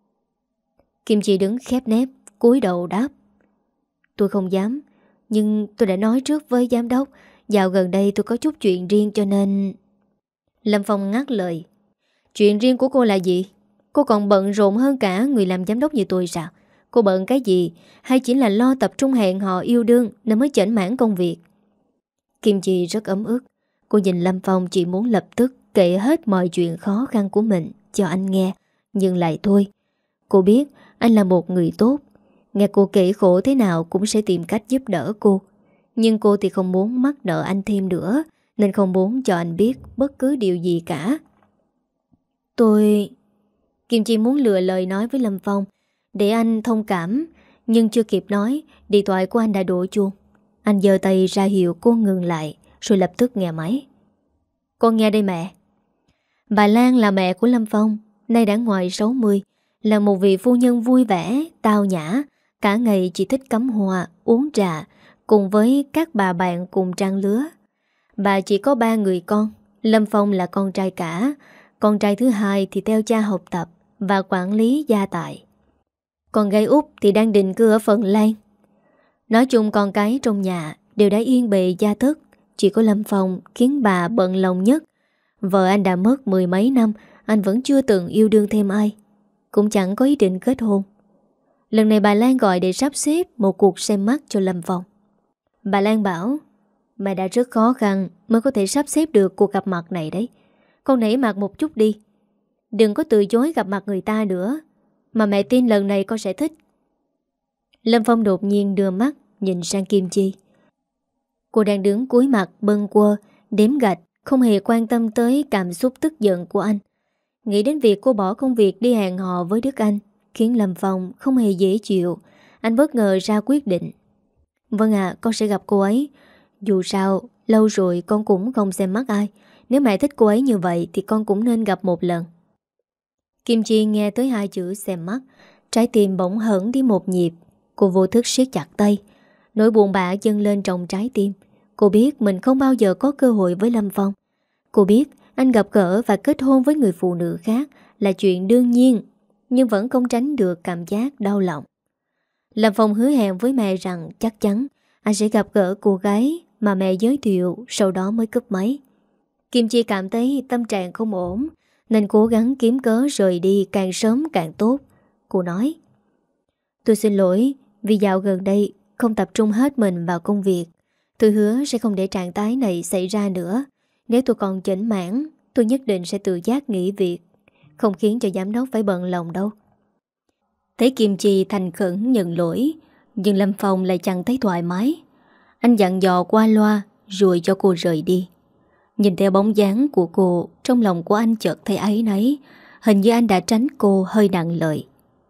Kim Chi đứng khép nép, cúi đầu đáp. Tôi không dám, nhưng tôi đã nói trước với giám đốc, dạo gần đây tôi có chút chuyện riêng cho nên... Lâm Phong ngắt lời. Chuyện riêng của cô là gì? Cô còn bận rộn hơn cả người làm giám đốc như tôi sao? Cô bận cái gì? Hay chỉ là lo tập trung hẹn hò yêu đương nên mới chểnh mảng công việc? Kim Chi rất ấm ức. Cô nhìn Lâm Phong chỉ muốn lập tức kể hết mọi chuyện khó khăn của mình cho anh nghe. Nhưng lại thôi. Cô biết anh là một người tốt. Nghe cô kể khổ thế nào cũng sẽ tìm cách giúp đỡ cô. Nhưng cô thì không muốn mắc nợ anh thêm nữa, nên không muốn cho anh biết bất cứ điều gì cả. Tôi... Kim Chi muốn lựa lời nói với Lâm Phong để anh thông cảm, nhưng chưa kịp nói, điện thoại của anh đã đổ chuông. Anh giơ tay ra hiệu cô ngừng lại, rồi lập tức nghe máy. Con nghe đây mẹ. Bà Lan là mẹ của Lâm Phong, nay đã ngoài sáu mươi, là một vị phu nhân vui vẻ, tao nhã, cả ngày chỉ thích cắm hoa, uống trà, cùng với các bà bạn cùng trang lứa. Bà chỉ có ba người con, Lâm Phong là con trai cả, con trai thứ hai thì theo cha học tập và quản lý gia tài. Con gái út thì đang định cư ở Phần Lan. Nói chung con cái trong nhà đều đã yên bề gia thất, chỉ có Lâm Phong khiến bà bận lòng nhất. Vợ anh đã mất mười mấy năm, anh vẫn chưa từng yêu đương thêm ai, cũng chẳng có ý định kết hôn. Lần này bà Lan gọi để sắp xếp một cuộc xem mắt cho Lâm Phong. Bà Lan bảo, mẹ đã rất khó khăn mới có thể sắp xếp được cuộc gặp mặt này đấy. Con nể mặt một chút đi, đừng có từ chối gặp mặt người ta nữa, mà mẹ tin lần này con sẽ thích. Lâm Phong đột nhiên đưa mắt nhìn sang Kim Chi. Cô đang đứng cúi mặt bâng quơ, đếm gạch, không hề quan tâm tới cảm xúc tức giận của anh. Nghĩ đến việc cô bỏ công việc đi hẹn hò với Đức Anh khiến Lâm Phong không hề dễ chịu. Anh bất ngờ ra quyết định. Vâng ạ, à, con sẽ gặp cô ấy. Dù sao, lâu rồi con cũng không xem mắt ai. Nếu mẹ thích cô ấy như vậy thì con cũng nên gặp một lần. Kim Chi nghe tới hai chữ xem mắt, trái tim bỗng hẫng đi một nhịp. Cô vô thức siết chặt tay, nỗi buồn bã dâng lên trong trái tim. Cô biết mình không bao giờ có cơ hội với Lâm Phong. Cô biết anh gặp gỡ và kết hôn với người phụ nữ khác là chuyện đương nhiên, nhưng vẫn không tránh được cảm giác đau lòng. Lâm Phong hứa hẹn với mẹ rằng chắc chắn anh sẽ gặp gỡ cô gái mà mẹ giới thiệu, sau đó mới cúp máy. Kim Chi cảm thấy tâm trạng không ổn, nên cố gắng kiếm cớ rời đi càng sớm càng tốt. Cô nói, tôi xin lỗi vì dạo gần đây không tập trung hết mình vào công việc. Tôi hứa sẽ không để trạng thái này xảy ra nữa. Nếu tôi còn chểnh mảng, tôi nhất định sẽ tự giác nghỉ việc, không khiến cho giám đốc phải bận lòng đâu. Thấy Kim Chi thành khẩn nhận lỗi, nhưng Lâm Phong lại chẳng thấy thoải mái. Anh dặn dò qua loa rồi cho cô rời đi. Nhìn theo bóng dáng của cô, trong lòng của anh chợt thấy áy náy. Hình như anh đã tránh cô hơi nặng lời.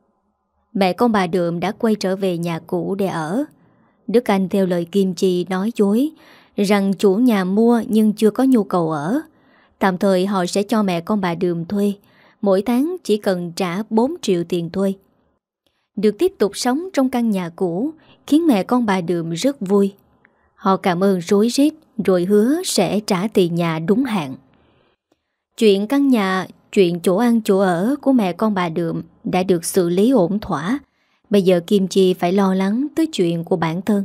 Mẹ con bà Đượm đã quay trở về nhà cũ để ở. Đức Anh theo lời Kim Chi nói dối rằng chủ nhà mua nhưng chưa có nhu cầu ở. Tạm thời họ sẽ cho mẹ con bà Đượm thuê, mỗi tháng chỉ cần trả bốn triệu tiền thuê. Được tiếp tục sống trong căn nhà cũ khiến mẹ con bà Đượm rất vui. Họ cảm ơn rối rít rồi hứa sẽ trả tiền nhà đúng hạn. Chuyện căn nhà, chuyện chỗ ăn chỗ ở của mẹ con bà Đượm đã được xử lý ổn thỏa. Bây giờ Kim Chi phải lo lắng tới chuyện của bản thân.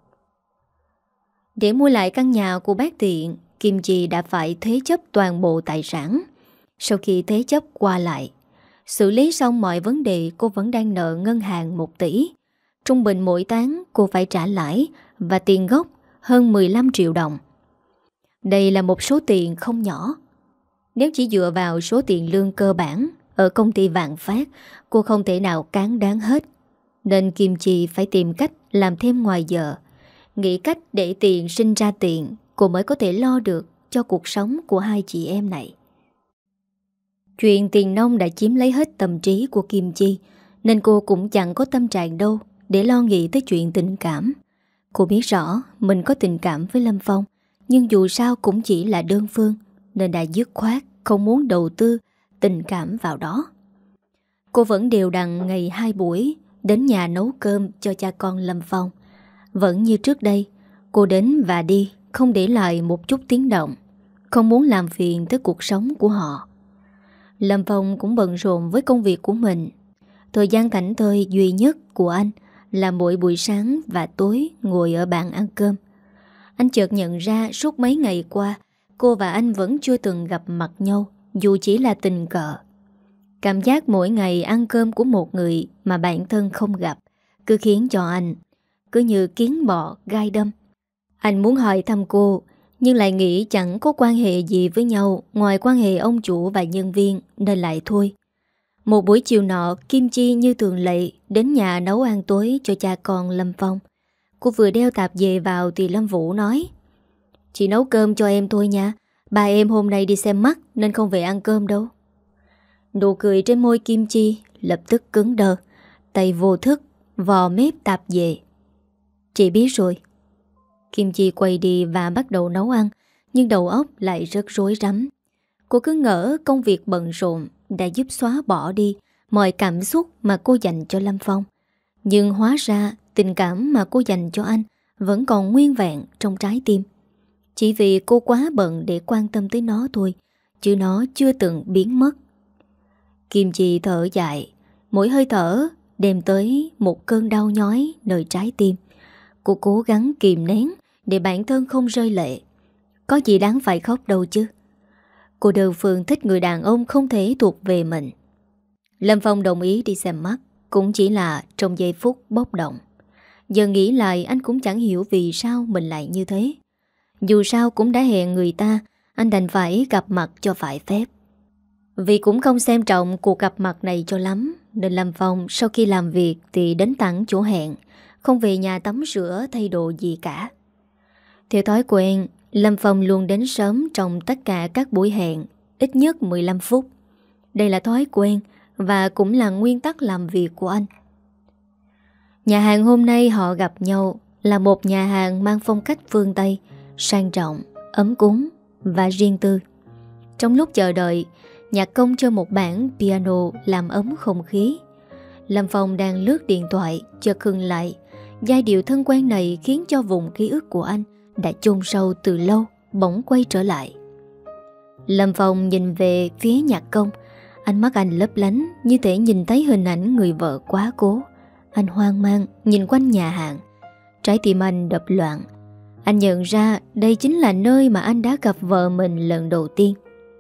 Để mua lại căn nhà của bác Tiện, Kim Chi đã phải thế chấp toàn bộ tài sản. Sau khi thế chấp qua lại, xử lý xong mọi vấn đề, cô vẫn đang nợ ngân hàng một tỷ. Trung bình mỗi tháng cô phải trả lãi và tiền gốc hơn mười lăm triệu đồng. Đây là một số tiền không nhỏ. Nếu chỉ dựa vào số tiền lương cơ bản ở công ty Vạn Phát, cô không thể nào cán đáng hết. Nên Kim Chi phải tìm cách làm thêm ngoài giờ, nghĩ cách để tiền sinh ra tiền, cô mới có thể lo được cho cuộc sống của hai chị em này. Chuyện tiền nông đã chiếm lấy hết tâm trí của Kim Chi, nên cô cũng chẳng có tâm trạng đâu để lo nghĩ tới chuyện tình cảm. Cô biết rõ mình có tình cảm với Lâm Phong, nhưng dù sao cũng chỉ là đơn phương, nên đã dứt khoát không muốn đầu tư tình cảm vào đó. Cô vẫn đều đặn ngày hai buổi đến nhà nấu cơm cho cha con Lâm Phong. Vẫn như trước đây, cô đến và đi, không để lại một chút tiếng động, không muốn làm phiền tới cuộc sống của họ. Lâm Phong cũng bận rộn với công việc của mình. Thời gian thảnh thơi duy nhất của anh là mỗi buổi sáng và tối ngồi ở bàn ăn cơm. Anh chợt nhận ra suốt mấy ngày qua, cô và anh vẫn chưa từng gặp mặt nhau, dù chỉ là tình cờ. Cảm giác mỗi ngày ăn cơm của một người mà bản thân không gặp cứ khiến cho anh cứ như kiến bọ gai đâm. Anh muốn hỏi thăm cô, nhưng lại nghĩ chẳng có quan hệ gì với nhau ngoài quan hệ ông chủ và nhân viên, nên lại thôi. Một buổi chiều nọ, Kim Chi như thường lệ đến nhà nấu ăn tối cho cha con Lâm Phong. Cô vừa đeo tạp dề vào thì Lâm Vũ nói: "Chị nấu cơm cho em thôi nha, ba em hôm nay đi xem mắt nên không về ăn cơm đâu." Nụ cười trên môi Kim Chi lập tức cứng đờ, tay vô thức vò mép tạp dề. "Chị biết rồi." Kim Chi quay đi và bắt đầu nấu ăn, nhưng đầu óc lại rất rối rắm. Cô cứ ngỡ công việc bận rộn đã giúp xóa bỏ đi mọi cảm xúc mà cô dành cho Lâm Phong. Nhưng hóa ra tình cảm mà cô dành cho anh vẫn còn nguyên vẹn trong trái tim. Chỉ vì cô quá bận để quan tâm tới nó thôi, chứ nó chưa từng biến mất. Kim Chi thở dài, mỗi hơi thở đem tới một cơn đau nhói nơi trái tim. Cô cố gắng kìm nén để bản thân không rơi lệ. Có gì đáng phải khóc đâu chứ. Cô đơn phương thích người đàn ông không thể thuộc về mình. Lâm Phong đồng ý đi xem mắt cũng chỉ là trong giây phút bốc động. Giờ nghĩ lại anh cũng chẳng hiểu vì sao mình lại như thế. Dù sao cũng đã hẹn người ta, anh đành phải gặp mặt cho phải phép. Vì cũng không xem trọng cuộc gặp mặt này cho lắm, nên Lâm Phong sau khi làm việc thì đến thẳng chỗ hẹn, không về nhà tắm rửa thay đồ gì cả. Theo thói quen, Lâm Phong luôn đến sớm trong tất cả các buổi hẹn, ít nhất mười lăm phút. Đây là thói quen và cũng là nguyên tắc làm việc của anh. Nhà hàng hôm nay họ gặp nhau là một nhà hàng mang phong cách phương Tây, sang trọng, ấm cúng và riêng tư. Trong lúc chờ đợi, nhạc công chơi một bản piano làm ấm không khí. Lâm Phong đang lướt điện thoại, chợt khựng lại. Giai điệu thân quen này khiến cho vùng ký ức của anh đã chôn sâu từ lâu bỗng quay trở lại. Lâm Phong nhìn về phía nhạc công, ánh mắt anh lấp lánh như thể nhìn thấy hình ảnh người vợ quá cố. Anh hoang mang nhìn quanh nhà hàng, trái tim anh đập loạn. Anh nhận ra đây chính là nơi mà anh đã gặp vợ mình lần đầu tiên.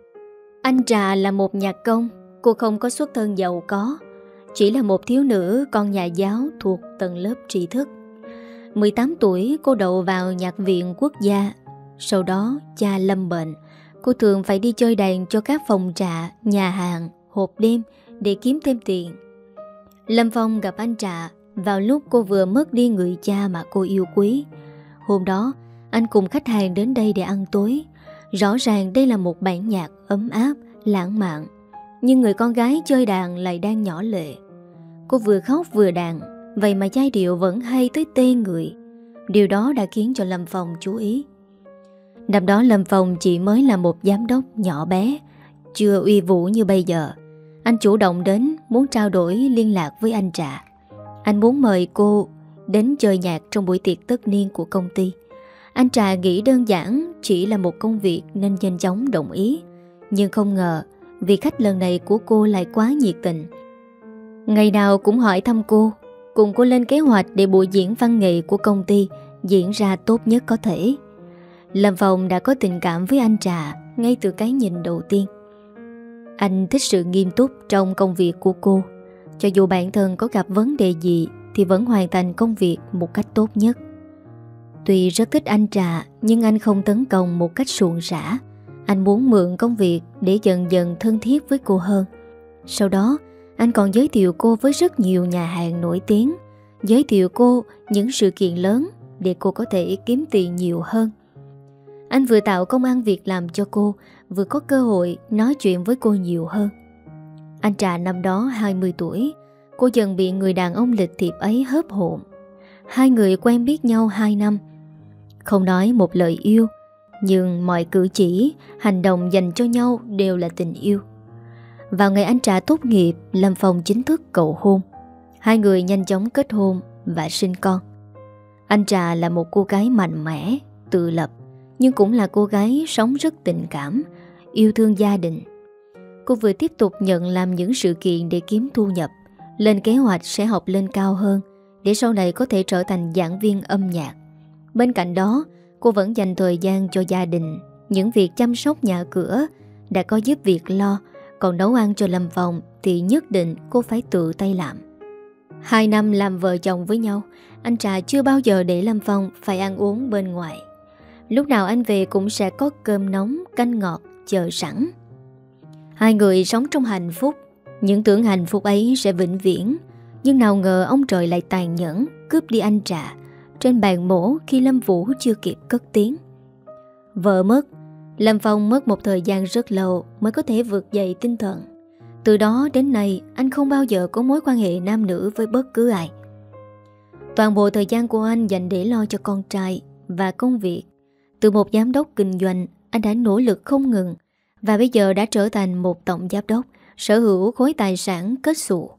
Anh Trà là một nhạc công. Cô không có xuất thân giàu có, chỉ là một thiếu nữ con nhà giáo thuộc tầng lớp trí thức. mười tám tuổi cô đậu vào nhạc viện quốc gia. Sau đó cha lâm bệnh, cô thường phải đi chơi đàn cho các phòng trà, nhà hàng, hộp đêm để kiếm thêm tiền. Lâm Phong gặp anh Trà vào lúc cô vừa mất đi người cha mà cô yêu quý. Hôm đó anh cùng khách hàng đến đây để ăn tối. Rõ ràng đây là một bản nhạc ấm áp, lãng mạn, nhưng người con gái chơi đàn lại đang nhỏ lệ. Cô vừa khóc vừa đàn, vậy mà giai điệu vẫn hay tới tê người. Điều đó đã khiến cho Lâm Phong chú ý. Năm đó Lâm Phong chỉ mới là một giám đốc nhỏ bé, chưa uy vũ như bây giờ. Anh chủ động đến muốn trao đổi liên lạc với anh Trà. Anh muốn mời cô đến chơi nhạc trong buổi tiệc tất niên của công ty. Anh Trà nghĩ đơn giản chỉ là một công việc nên nhanh chóng đồng ý. Nhưng không ngờ vị khách lần này của cô lại quá nhiệt tình. Ngày nào cũng hỏi thăm cô, cùng cô lên kế hoạch để buổi diễn văn nghệ của công ty diễn ra tốt nhất có thể. Lâm Phong đã có tình cảm với anh Trà ngay từ cái nhìn đầu tiên. Anh thích sự nghiêm túc trong công việc của cô. Cho dù bản thân có gặp vấn đề gì thì vẫn hoàn thành công việc một cách tốt nhất. Tuy rất thích anh Trà, nhưng anh không tấn công một cách suôn sẻ. Anh muốn mượn công việc để dần dần thân thiết với cô hơn. Sau đó anh còn giới thiệu cô với rất nhiều nhà hàng nổi tiếng, giới thiệu cô những sự kiện lớn để cô có thể kiếm tiền nhiều hơn. Anh vừa tạo công ăn việc làm cho cô, vừa có cơ hội nói chuyện với cô nhiều hơn. Anh Trà năm đó hai mươi tuổi, cô dần bị người đàn ông lịch thiệp ấy hớp hồn. Hai người quen biết nhau hai năm, không nói một lời yêu, nhưng mọi cử chỉ, hành động dành cho nhau đều là tình yêu. Vào ngày anh Trà tốt nghiệp, Lâm Phong chính thức cầu hôn. Hai người nhanh chóng kết hôn và sinh con. Anh Trà là một cô gái mạnh mẽ, tự lập, nhưng cũng là cô gái sống rất tình cảm, yêu thương gia đình. Cô vừa tiếp tục nhận làm những sự kiện để kiếm thu nhập, lên kế hoạch sẽ học lên cao hơn để sau này có thể trở thành giảng viên âm nhạc. Bên cạnh đó, cô vẫn dành thời gian cho gia đình. Những việc chăm sóc nhà cửa đã có giúp việc lo, còn nấu ăn cho Lâm Phong thì nhất định cô phải tự tay làm. Hai năm làm vợ chồng với nhau, anh Trà chưa bao giờ để Lâm Phong phải ăn uống bên ngoài. Lúc nào anh về cũng sẽ có cơm nóng, canh ngọt chờ sẵn. Hai người sống trong hạnh phúc, những tưởng hạnh phúc ấy sẽ vĩnh viễn. Nhưng nào ngờ ông trời lại tàn nhẫn cướp đi anh Trà trên bàn mổ khi Lâm Vũ chưa kịp cất tiếng. Vợ mất, Lâm Phong mất một thời gian rất lâu mới có thể vượt dậy tinh thần. Từ đó đến nay anh không bao giờ có mối quan hệ nam nữ với bất cứ ai. Toàn bộ thời gian của anh dành để lo cho con trai và công việc. Từ một giám đốc kinh doanh, anh đã nỗ lực không ngừng và bây giờ đã trở thành một tổng giám đốc, sở hữu khối tài sản kết xù.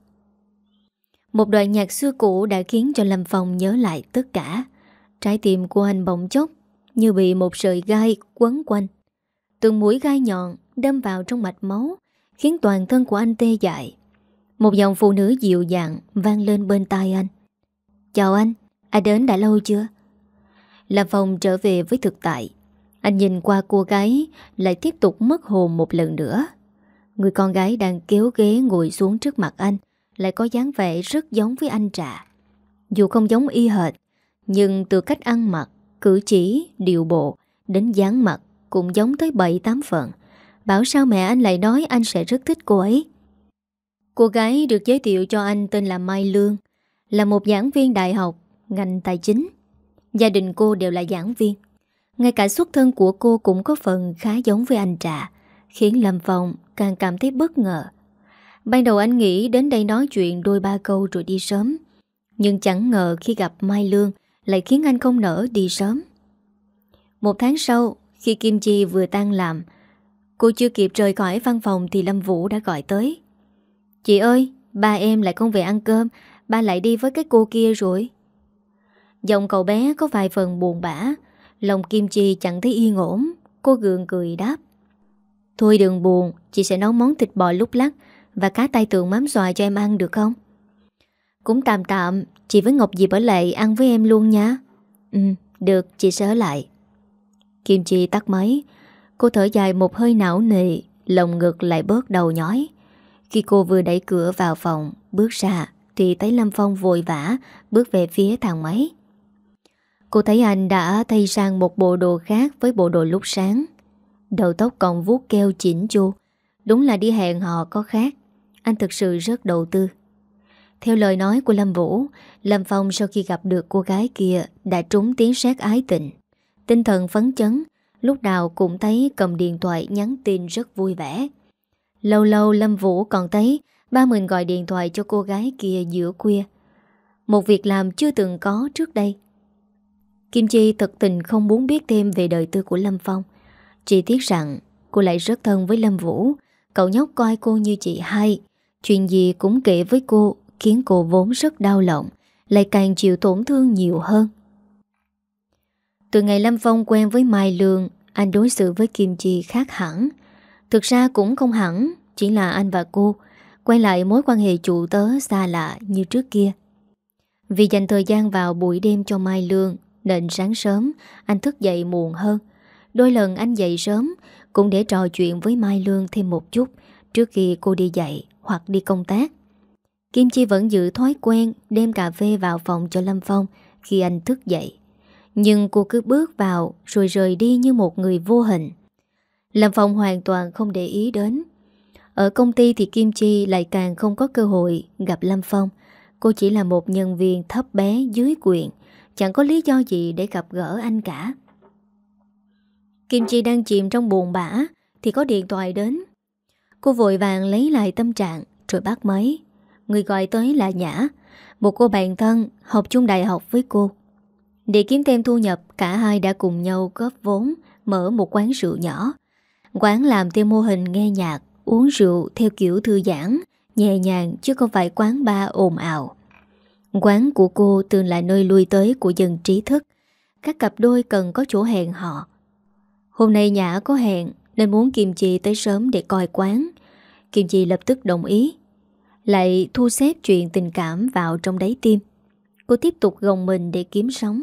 Một đoạn nhạc xưa cũ đã khiến cho Lâm Phong nhớ lại tất cả. Trái tim của anh bỗng chốc như bị một sợi gai quấn quanh. Từng mũi gai nhọn đâm vào trong mạch máu, khiến toàn thân của anh tê dại. Một giọng phụ nữ dịu dàng vang lên bên tai anh. Chào anh, anh đến đã lâu chưa? Lâm Phong trở về với thực tại. Anh nhìn qua cô gái, lại tiếp tục mất hồn một lần nữa. Người con gái đang kéo ghế ngồi xuống trước mặt anh lại có dáng vẻ rất giống với anh Trà. Dù không giống y hệt, nhưng từ cách ăn mặc, cử chỉ, điệu bộ đến dáng mặt cũng giống tới bảy tám phần. Bảo sao mẹ anh lại nói anh sẽ rất thích cô ấy. Cô gái được giới thiệu cho anh tên là Mai Lương, là một giảng viên đại học ngành tài chính. Gia đình cô đều là giảng viên. Ngay cả xuất thân của cô cũng có phần khá giống với anh Trà, khiến Lâm Phong càng cảm thấy bất ngờ. Ban đầu anh nghĩ đến đây nói chuyện đôi ba câu rồi đi sớm, nhưng chẳng ngờ khi gặp Mai Lương lại khiến anh không nỡ đi sớm. Một tháng sau, khi Kim Chi vừa tan làm, cô chưa kịp rời khỏi văn phòng thì Lâm Vũ đã gọi tới. Chị ơi, ba em lại không về ăn cơm, ba lại đi với cái cô kia rồi. Giọng cậu bé có vài phần buồn bã, lòng Kim Chi chẳng thấy yên ổn. Cô gượng cười đáp. Thôi đừng buồn, chị sẽ nấu món thịt bò lúc lắc và cá tai tượng mắm xoài cho em ăn được không? Cũng tạm tạm, chị với Ngọc Diệp ở lại ăn với em luôn nha. Ừ, được, chị sẽ ở lại. Kim Chi tắt máy. Cô thở dài một hơi não nề, lòng ngực lại bớt đầu nhói. Khi cô vừa đẩy cửa vào phòng, bước ra thì thấy Lâm Phong vội vã bước về phía thang máy. Cô thấy anh đã thay sang một bộ đồ khác với bộ đồ lúc sáng. Đầu tóc còn vuốt keo chỉnh chu. Đúng là đi hẹn hò có khác. Anh thực sự rất đầu tư. Theo lời nói của Lâm Vũ, Lâm Phong sau khi gặp được cô gái kia đã trúng tiếng sét ái tình. Tinh thần phấn chấn, lúc nào cũng thấy cầm điện thoại nhắn tin rất vui vẻ. Lâu lâu Lâm Vũ còn thấy ba mình gọi điện thoại cho cô gái kia giữa khuya. Một việc làm chưa từng có trước đây. Kim Chi thật tình không muốn biết thêm về đời tư của Lâm Phong. Chỉ tiếc rằng cô lại rất thân với Lâm Vũ. Cậu nhóc coi cô như chị hai, chuyện gì cũng kể với cô, khiến cô vốn rất đau lòng, lại càng chịu tổn thương nhiều hơn. Từ ngày Lâm Phong quen với Mai Lương, anh đối xử với Kim Chi khác hẳn. Thực ra cũng không hẳn, chỉ là anh và cô quay lại mối quan hệ chủ tớ xa lạ như trước kia. Vì dành thời gian vào buổi đêm cho Mai Lương nên sáng sớm anh thức dậy muộn hơn. Đôi lần anh dậy sớm cũng để trò chuyện với Mai Lương thêm một chút trước khi cô đi dạy hoặc đi công tác. Kim Chi vẫn giữ thói quen đem cà phê vào phòng cho Lâm Phong khi anh thức dậy. Nhưng cô cứ bước vào rồi rời đi như một người vô hình. Lâm Phong hoàn toàn không để ý đến. Ở công ty thì Kim Chi lại càng không có cơ hội gặp Lâm Phong. Cô chỉ là một nhân viên thấp bé dưới quyền, chẳng có lý do gì để gặp gỡ anh cả. Kim Chi đang chìm trong buồn bã thì có điện thoại đến. Cô vội vàng lấy lại tâm trạng rồi bắt máy. Người gọi tới là Nhã, một cô bạn thân học chung đại học với cô. Để kiếm thêm thu nhập, cả hai đã cùng nhau góp vốn mở một quán rượu nhỏ. Quán làm theo mô hình nghe nhạc, uống rượu theo kiểu thư giãn, nhẹ nhàng chứ không phải quán bar ồn ào. Quán của cô thường là nơi lui tới của dân trí thức. Các cặp đôi cần có chỗ hẹn hò. Hôm nay Nhã có hẹn nên muốn Kim Chi tới sớm để coi quán. Kim Chi lập tức đồng ý, lại thu xếp chuyện tình cảm vào trong đáy tim. Cô tiếp tục gồng mình để kiếm sống.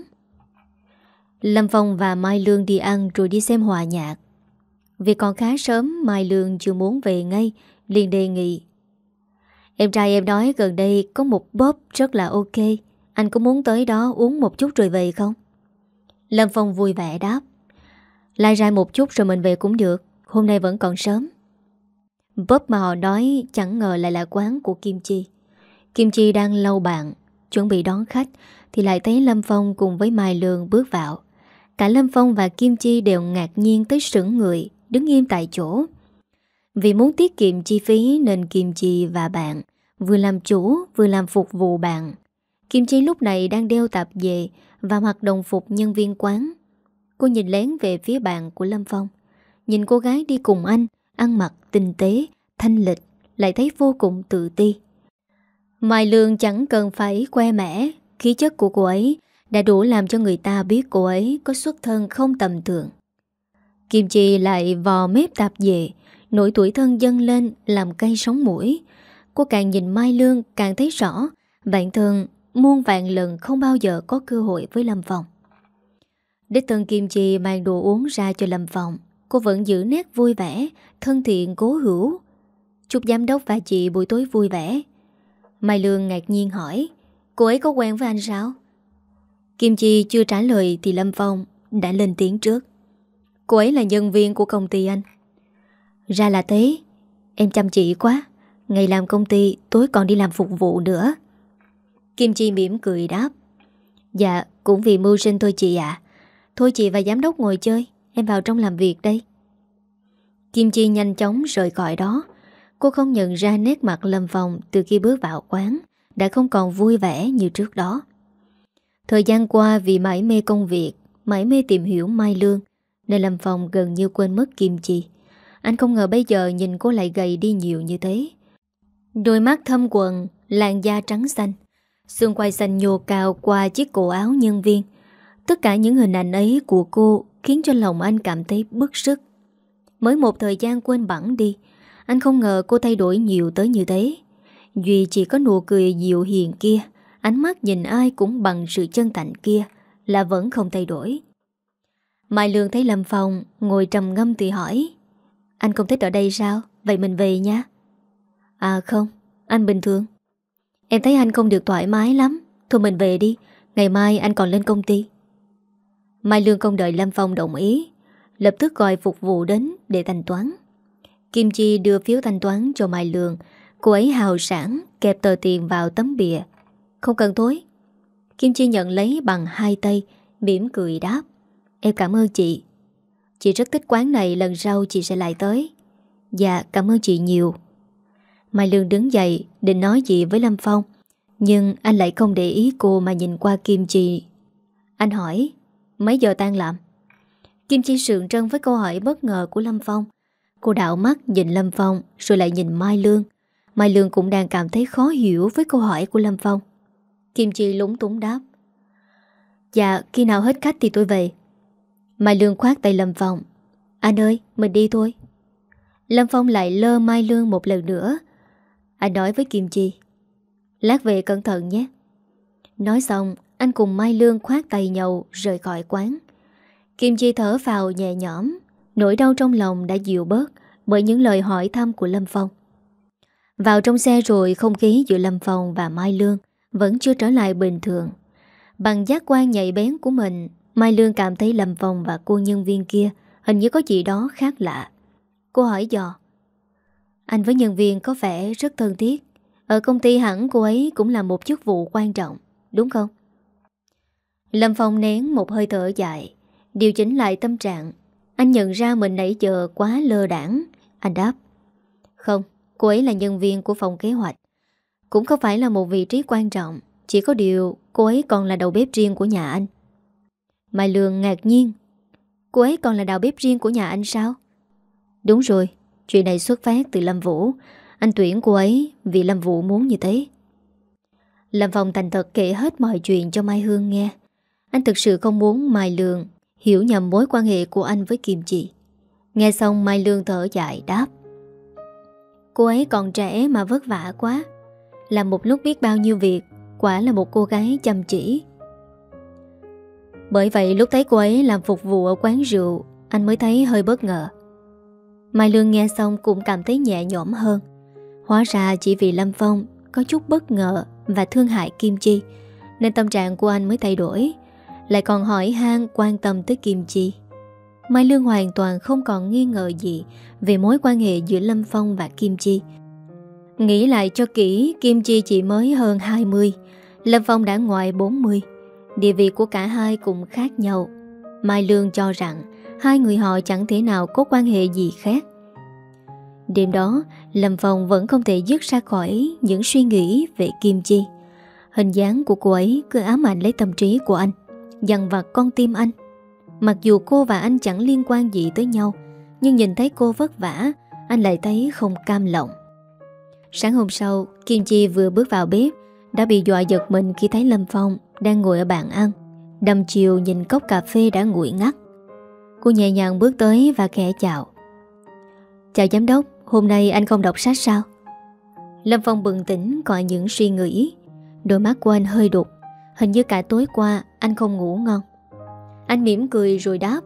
Lâm Phong và Mai Lương đi ăn rồi đi xem hòa nhạc. Vì còn khá sớm, Mai Lương chưa muốn về ngay, liền đề nghị: Em trai em nói gần đây có một pub rất là ok, anh có muốn tới đó uống một chút rồi về không? Lâm Phong vui vẻ đáp: Lai rai một chút rồi mình về cũng được, hôm nay vẫn còn sớm. Pub mà họ nói chẳng ngờ lại là quán của Kim Chi. Kim Chi đang lau bàn, chuẩn bị đón khách, thì lại thấy Lâm Phong cùng với Mai Lương bước vào. Cả Lâm Phong và Kim Chi đều ngạc nhiên tới sững người, đứng im tại chỗ. Vì muốn tiết kiệm chi phí nên Kim Chi và bạn vừa làm chủ vừa làm phục vụ bạn. Kim Chi lúc này đang đeo tạp dề và mặc đồng phục nhân viên quán. Cô nhìn lén về phía bạn của Lâm Phong, nhìn cô gái đi cùng anh, ăn mặc tinh tế, thanh lịch, lại thấy vô cùng tự ti. Mai Lương chẳng cần phải khoe mẽ, khí chất của cô ấy đã đủ làm cho người ta biết cô ấy có xuất thân không tầm thường. Kim Chi lại vò mép tạp dề, nỗi tuổi thân dâng lên làm cay sống mũi. Cô càng nhìn Mai Lương càng thấy rõ bản thân muôn vạn lần không bao giờ có cơ hội với Lâm Phong. Đích thân Kim Chi mang đồ uống ra cho Lâm Phong. Cô vẫn giữ nét vui vẻ, thân thiện cố hữu. Chúc giám đốc và chị buổi tối vui vẻ. Mai Lương ngạc nhiên hỏi: Cô ấy có quen với anh sao? Kim Chi chưa trả lời thì Lâm Phong đã lên tiếng trước: Cô ấy là nhân viên của công ty anh. Ra là thế, em chăm chỉ quá, ngày làm công ty tối còn đi làm phục vụ nữa. Kim Chi mỉm cười đáp: Dạ, cũng vì mưu sinh thôi chị ạ. Thôi chị và giám đốc ngồi chơi, em vào trong làm việc đây. Kim Chi nhanh chóng rời khỏi đó. Cô không nhận ra nét mặt Lâm Phong từ khi bước vào quán đã không còn vui vẻ như trước đó. Thời gian qua vì mải mê công việc, mải mê tìm hiểu Mai Lương, nên Lâm Phong gần như quên mất Kim Chi. Anh không ngờ bây giờ nhìn cô lại gầy đi nhiều như thế. Đôi mắt thâm quầng, làn da trắng xanh, xương quai xanh nhô cao qua chiếc cổ áo nhân viên. Tất cả những hình ảnh ấy của cô khiến cho lòng anh cảm thấy bức sức. Mới một thời gian quên bẵng đi, anh không ngờ cô thay đổi nhiều tới như thế. Duy chỉ có nụ cười dịu hiền kia, ánh mắt nhìn ai cũng bằng sự chân thành kia là vẫn không thay đổi. Mai Lương thấy Lâm Phong ngồi trầm ngâm thì hỏi: Anh không thích ở đây sao? Vậy mình về nha. À không, anh bình thường. Em thấy anh không được thoải mái lắm. Thôi mình về đi, ngày mai anh còn lên công ty. Mai Lương không đợi Lâm Phong đồng ý, lập tức gọi phục vụ đến để thanh toán. Kim Chi đưa phiếu thanh toán cho Mai Lương. Cô ấy hào sảng kẹp tờ tiền vào tấm bìa. Không cần thối. Kim Chi nhận lấy bằng hai tay, mỉm cười đáp: Em cảm ơn chị. Chị rất thích quán này, lần sau chị sẽ lại tới. Dạ, cảm ơn chị nhiều. Mai Lương đứng dậy định nói gì với Lâm Phong, nhưng anh lại không để ý cô mà nhìn qua Kim Chi. Anh hỏi: Mấy giờ tan làm? Kim Chi sượng trân với câu hỏi bất ngờ của Lâm Phong. Cô đảo mắt nhìn Lâm Phong rồi lại nhìn Mai Lương. Mai Lương cũng đang cảm thấy khó hiểu với câu hỏi của Lâm Phong. Kim Chi lúng túng đáp: Dạ, khi nào hết khách thì tôi về. Mai Lương khoát tay Lâm Phong: Anh ơi, mình đi thôi. Lâm Phong lại lơ Mai Lương một lần nữa. Anh nói với Kim Chi: Lát về cẩn thận nhé. Nói xong, anh cùng Mai Lương khoát tay nhau rời khỏi quán. Kim Chi thở phào nhẹ nhõm, nỗi đau trong lòng đã dịu bớt bởi những lời hỏi thăm của Lâm Phong. Vào trong xe rồi, không khí giữa Lâm Phong và Mai Lương vẫn chưa trở lại bình thường. Bằng giác quan nhạy bén của mình, Mai Lương cảm thấy Lâm Phong và cô nhân viên kia hình như có gì đó khác lạ. Cô hỏi dò: Anh với nhân viên có vẻ rất thân thiết. Ở công ty hẳn cô ấy cũng là một chức vụ quan trọng, đúng không? Lâm Phong nén một hơi thở dài, điều chỉnh lại tâm trạng. Anh nhận ra mình nãy giờ quá lơ đãng. Anh đáp: Không, cô ấy là nhân viên của phòng kế hoạch, cũng không phải là một vị trí quan trọng. Chỉ có điều cô ấy còn là đầu bếp riêng của nhà anh. Mai Lương ngạc nhiên: Cô ấy còn là đầu bếp riêng của nhà anh sao? Đúng rồi, Chuyện này xuất phát từ Lâm Vũ. Anh tuyển cô ấy vì Lâm Vũ muốn như thế. Lâm Phong thành thật kể hết mọi chuyện cho Mai Hương nghe. Anh thực sự không muốn Mai Lương hiểu nhầm mối quan hệ của anh với Kim Chi. Nghe xong Mai Lương thở dài đáp: Cô ấy còn trẻ mà vất vả quá, làm một lúc biết bao nhiêu việc. Quả là một cô gái chăm chỉ. Bởi vậy lúc thấy cô ấy làm phục vụ ở quán rượu, anh mới thấy hơi bất ngờ. Mai Lương nghe xong cũng cảm thấy nhẹ nhõm hơn. Hóa ra chỉ vì Lâm Phong có chút bất ngờ và thương hại Kim Chi, nên tâm trạng của anh mới thay đổi, lại còn hỏi han quan tâm tới Kim Chi. Mai Lương hoàn toàn không còn nghi ngờ gì về mối quan hệ giữa Lâm Phong và Kim Chi. Nghĩ lại cho kỹ, Kim Chi chỉ mới hơn hai mươi, Lâm Phong đã ngoài bốn mươi. Địa vị của cả hai cũng khác nhau. Mai Lương cho rằng hai người họ chẳng thể nào có quan hệ gì khác. Đêm đó, Lâm Phong vẫn không thể dứt ra khỏi những suy nghĩ về Kim Chi. Hình dáng của cô ấy cứ ám ảnh lấy tâm trí của anh, dằn vặt con tim anh. Mặc dù cô và anh chẳng liên quan gì tới nhau, nhưng nhìn thấy cô vất vả, anh lại thấy không cam lòng. Sáng hôm sau, Kim Chi vừa bước vào bếp đã bị dọa giật mình khi thấy Lâm Phong đang ngồi ở bàn ăn, đăm chiều nhìn cốc cà phê đã nguội ngắt. Cô nhẹ nhàng bước tới và khẽ chào. Chào giám đốc, hôm nay anh không đọc sách sao? Lâm Phong bừng tỉnh coi những suy nghĩ. Đôi mắt của anh hơi đục, hình như cả tối qua anh không ngủ ngon. Anh mỉm cười rồi đáp: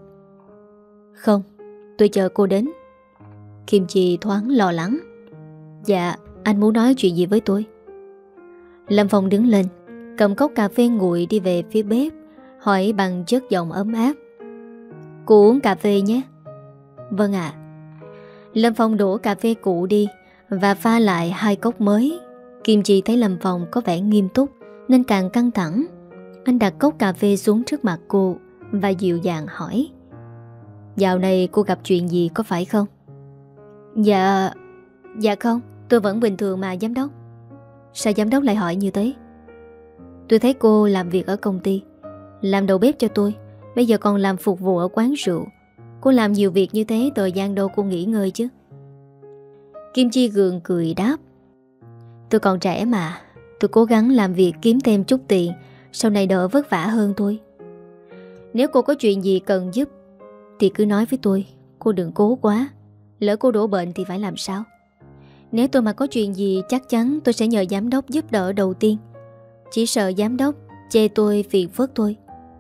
Không, tôi chờ cô đến. Kim Chi thoáng lo lắng. Dạ, anh muốn nói chuyện gì với tôi? Lâm Phong đứng lên, cầm cốc cà phê nguội đi về phía bếp, hỏi bằng chất giọng ấm áp: Cô uống cà phê nhé. Vâng ạ. Lâm Phong đổ cà phê cũ đi và pha lại hai cốc mới. Kim Chi thấy Lâm Phong có vẻ nghiêm túc nên càng căng thẳng. Anh đặt cốc cà phê xuống trước mặt cô và dịu dàng hỏi: Dạo này cô gặp chuyện gì có phải không? Dạ... Dạ không, tôi vẫn bình thường mà giám đốc. Sao giám đốc lại hỏi như thế? Tôi thấy cô làm việc ở công ty, làm đầu bếp cho tôi, bây giờ còn làm phục vụ ở quán rượu. Cô làm nhiều việc như thế, thời gian đâu cô nghỉ ngơi chứ? Kim Chi gượng cười đáp: Tôi còn trẻ mà, tôi cố gắng làm việc kiếm thêm chút tiền, sau này đỡ vất vả hơn thôi. Nếu cô có chuyện gì cần giúp thì cứ nói với tôi, cô đừng cố quá. Lỡ cô đổ bệnh thì phải làm sao? Nếu tôi mà có chuyện gì chắc chắn tôi sẽ nhờ giám đốc giúp đỡ đầu tiên. Chỉ sợ giám đốc chê tôi phiền phức thôi.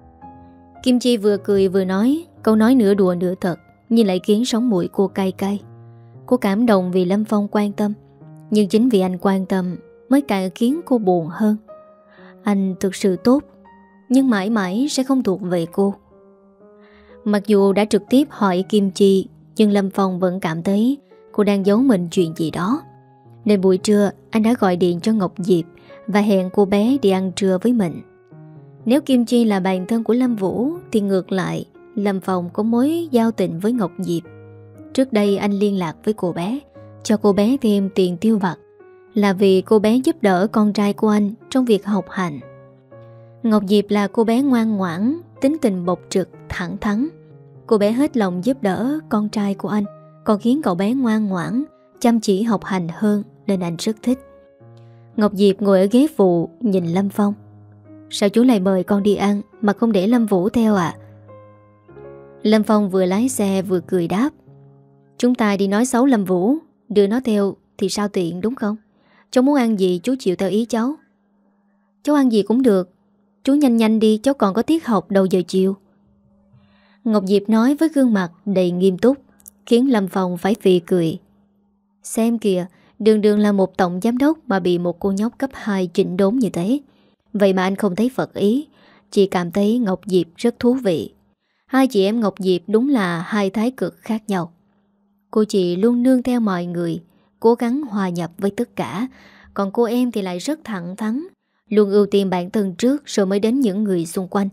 Kim Chi vừa cười vừa nói, câu nói nửa đùa nửa thật, nhưng lại khiến sống mũi cô cay cay. Cô cảm động vì Lâm Phong quan tâm, nhưng chính vì anh quan tâm mới càng khiến cô buồn hơn. Anh thực sự tốt, nhưng mãi mãi sẽ không thuộc về cô. Mặc dù đã trực tiếp hỏi Kim Chi, nhưng Lâm Phong vẫn cảm thấy cô đang giấu mình chuyện gì đó. Nên buổi trưa anh đã gọi điện cho Ngọc Diệp và hẹn cô bé đi ăn trưa với mình. Nếu Kim Chi là bạn thân của Lâm Vũ thì ngược lại Lâm Phong có mối giao tình với Ngọc Diệp. Trước đây anh liên lạc với cô bé, cho cô bé thêm tiền tiêu vặt, là vì cô bé giúp đỡ con trai của anh trong việc học hành. Ngọc Diệp là cô bé ngoan ngoãn, tính tình bộc trực, thẳng thắn. Cô bé hết lòng giúp đỡ con trai của anh, còn khiến cậu bé ngoan ngoãn, chăm chỉ học hành hơn, nên anh rất thích. Ngọc Diệp ngồi ở ghế phụ nhìn Lâm Phong. Sao chú lại mời con đi ăn mà không để Lâm Vũ theo à? Lâm Phong vừa lái xe vừa cười đáp: Chúng ta đi nói xấu Lâm Vũ, đưa nó theo thì sao tiện đúng không? Cháu muốn ăn gì chú chịu theo ý cháu. Cháu ăn gì cũng được, chú nhanh nhanh đi, cháu còn có tiết học đầu giờ chiều. Ngọc Diệp nói với gương mặt đầy nghiêm túc, khiến Lâm Phong phải phì cười. Xem kìa, đường đường là một tổng giám đốc mà bị một cô nhóc cấp hai chỉnh đốn như thế. Vậy mà anh không thấy phật ý, chỉ cảm thấy Ngọc Diệp rất thú vị. Hai chị em Ngọc Diệp đúng là hai thái cực khác nhau. Cô chị luôn nương theo mọi người, cố gắng hòa nhập với tất cả. Còn cô em thì lại rất thẳng thắn, luôn ưu tiên bản thân trước rồi mới đến những người xung quanh.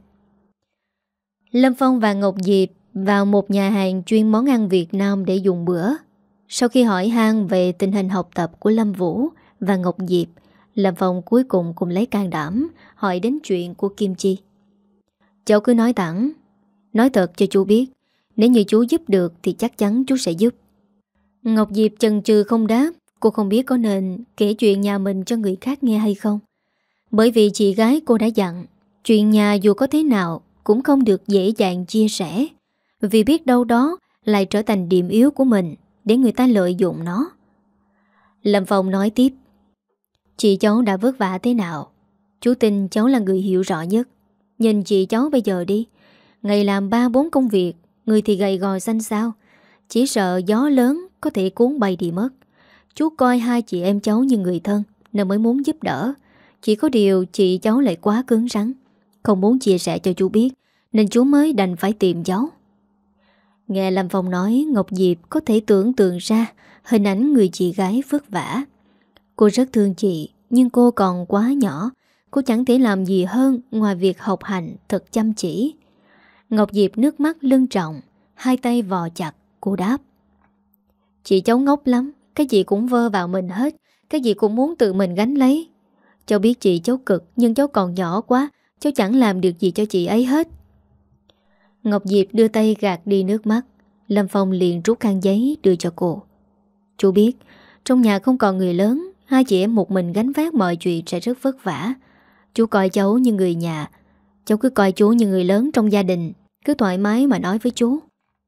Lâm Phong và Ngọc Diệp vào một nhà hàng chuyên món ăn Việt Nam để dùng bữa. Sau khi hỏi han về tình hình học tập của Lâm Vũ và Ngọc Diệp, Lâm Phong cuối cùng cũng lấy can đảm hỏi đến chuyện của Kim Chi. Cháu cứ nói thẳng, nói thật cho chú biết, nếu như chú giúp được thì chắc chắn chú sẽ giúp. Ngọc Diệp chần chừ không đáp. Cô không biết có nên kể chuyện nhà mình cho người khác nghe hay không. Bởi vì chị gái cô đã dặn, chuyện nhà dù có thế nào cũng không được dễ dàng chia sẻ, vì biết đâu đó lại trở thành điểm yếu của mình để người ta lợi dụng nó. Lâm Phong nói tiếp: Chị cháu đã vất vả thế nào, chú tin cháu là người hiểu rõ nhất. Nhìn chị cháu bây giờ đi, ngày làm ba bốn công việc, người thì gầy gò xanh xao, chỉ sợ gió lớn có thể cuốn bay đi mất. Chú coi hai chị em cháu như người thân nên mới muốn giúp đỡ. Chỉ có điều chị cháu lại quá cứng rắn, không muốn chia sẻ cho chú biết, nên chú mới đành phải tìm cháu. Nghe Lâm Phong nói, Ngọc Diệp có thể tưởng tượng ra hình ảnh người chị gái vất vả. Cô rất thương chị, nhưng cô còn quá nhỏ. Cô chẳng thể làm gì hơn ngoài việc học hành thật chăm chỉ. Ngọc Diệp nước mắt lưng tròng, hai tay vò chặt. Cô đáp: Chị cháu ngốc lắm, cái gì cũng vơ vào mình hết, cái gì cũng muốn tự mình gánh lấy. Cháu biết chị cháu cực, nhưng cháu còn nhỏ quá, cháu chẳng làm được gì cho chị ấy hết. Ngọc Diệp đưa tay gạt đi nước mắt. Lâm Phong liền rút khăn giấy đưa cho cô. Chú biết, trong nhà không còn người lớn, hai chị em một mình gánh vác mọi chuyện sẽ rất vất vả. Chú coi cháu như người nhà, cháu cứ coi chú như người lớn trong gia đình, cứ thoải mái mà nói với chú.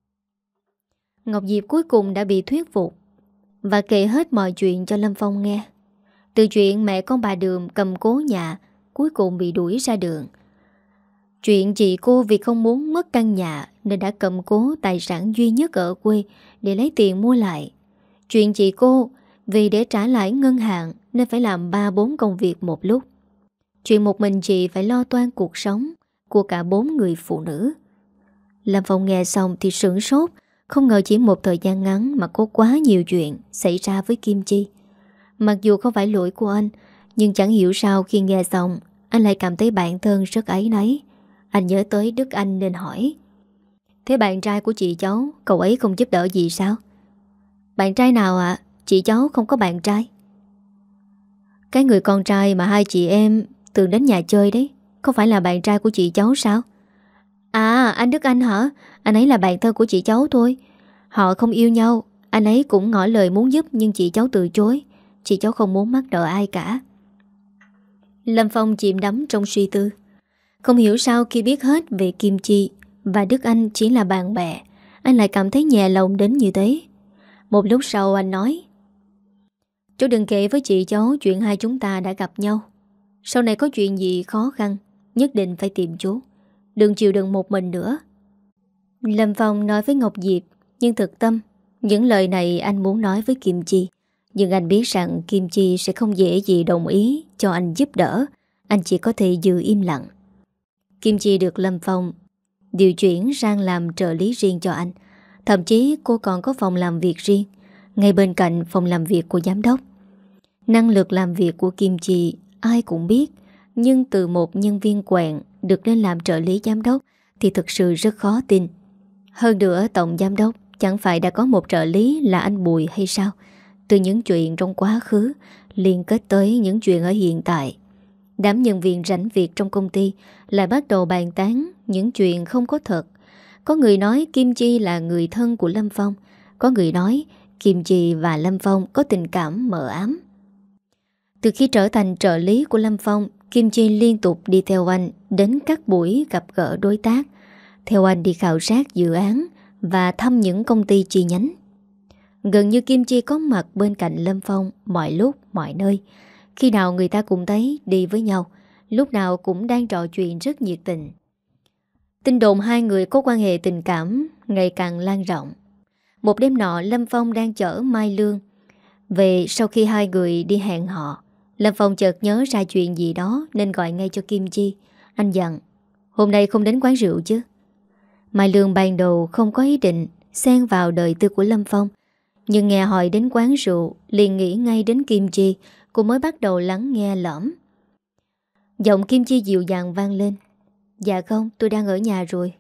Ngọc Diệp cuối cùng đã bị thuyết phục và kể hết mọi chuyện cho Lâm Phong nghe. Từ chuyện mẹ con bà Đường cầm cố nhà, cuối cùng bị đuổi ra đường. Chuyện chị cô vì không muốn mất căn nhà nên đã cầm cố tài sản duy nhất ở quê để lấy tiền mua lại. Chuyện chị cô vì để trả lãi ngân hàng nên phải làm ba bốn công việc một lúc. Chuyện một mình chị phải lo toan cuộc sống của cả bốn người phụ nữ. Lâm Phong nghe xong thì sửng sốt, không ngờ chỉ một thời gian ngắn mà có quá nhiều chuyện xảy ra với Kim Chi. Mặc dù không phải lỗi của anh, nhưng chẳng hiểu sao khi nghe xong anh lại cảm thấy bản thân rất áy náy. Anh nhớ tới Đức Anh nên hỏi: Thế bạn trai của chị cháu, cậu ấy không giúp đỡ gì sao? Bạn trai nào ạ? À? Chị cháu không có bạn trai. Cái người con trai mà hai chị em thường đến nhà chơi đấy, không phải là bạn trai của chị cháu sao? À, anh Đức Anh hả? Anh ấy là bạn thân của chị cháu thôi. Họ không yêu nhau. Anh ấy cũng ngỏ lời muốn giúp nhưng chị cháu từ chối. Chị cháu không muốn mắc nợ ai cả. Lâm Phong chìm đắm trong suy tư. Không hiểu sao khi biết hết về Kim Chi và Đức Anh chỉ là bạn bè, anh lại cảm thấy nhẹ lòng đến như thế. Một lúc sau anh nói: Chú đừng kể với chị cháu chuyện hai chúng ta đã gặp nhau. Sau này có chuyện gì khó khăn nhất định phải tìm chú. Đừng chịu đựng một mình nữa. Lâm Phong nói với Ngọc Diệp, nhưng thực tâm những lời này anh muốn nói với Kim Chi. Nhưng anh biết rằng Kim Chi sẽ không dễ gì đồng ý cho anh giúp đỡ. Anh chỉ có thể giữ im lặng. Kim Chi được Lâm Phong điều chuyển sang làm trợ lý riêng cho anh. Thậm chí cô còn có phòng làm việc riêng ngay bên cạnh phòng làm việc của giám đốc. Năng lực làm việc của Kim Chi ai cũng biết, nhưng từ một nhân viên quèn được lên làm trợ lý giám đốc thì thực sự rất khó tin. Hơn nữa tổng giám đốc chẳng phải đã có một trợ lý là anh Bùi hay sao? Từ những chuyện trong quá khứ liên kết tới những chuyện ở hiện tại, đám nhân viên rảnh việc trong công ty lại bắt đầu bàn tán những chuyện không có thật. Có người nói Kim Chi là người thân của Lâm Phong, có người nói Kim Chi và Lâm Phong có tình cảm mờ ám. Từ khi trở thành trợ lý của Lâm Phong, Kim Chi liên tục đi theo anh đến các buổi gặp gỡ đối tác, theo anh đi khảo sát dự án và thăm những công ty chi nhánh. Gần như Kim Chi có mặt bên cạnh Lâm Phong mọi lúc, mọi nơi. Khi nào người ta cũng thấy đi với nhau, lúc nào cũng đang trò chuyện rất nhiệt tình. Tin đồn hai người có quan hệ tình cảm ngày càng lan rộng. Một đêm nọ, Lâm Phong đang chở Mai Lương về sau khi hai người đi hẹn hò. Lâm Phong chợt nhớ ra chuyện gì đó nên gọi ngay cho Kim Chi. Anh dặn: Hôm nay không đến quán rượu chứ? Mai Lương ban đầu không có ý định xen vào đời tư của Lâm Phong, nhưng nghe hỏi đến quán rượu liền nghĩ ngay đến Kim Chi. Cô mới bắt đầu lắng nghe lõm. Giọng Kim Chi dịu dàng vang lên: Dạ không, tôi đang ở nhà rồi.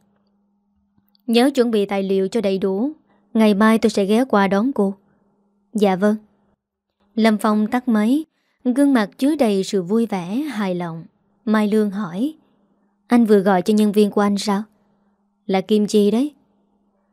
Nhớ chuẩn bị tài liệu cho đầy đủ, ngày mai tôi sẽ ghé qua đón cô. Dạ vâng. Lâm Phong tắt máy, gương mặt chứa đầy sự vui vẻ, hài lòng. Mai Lương hỏi: Anh vừa gọi cho nhân viên của anh sao? Là Kim Chi đấy.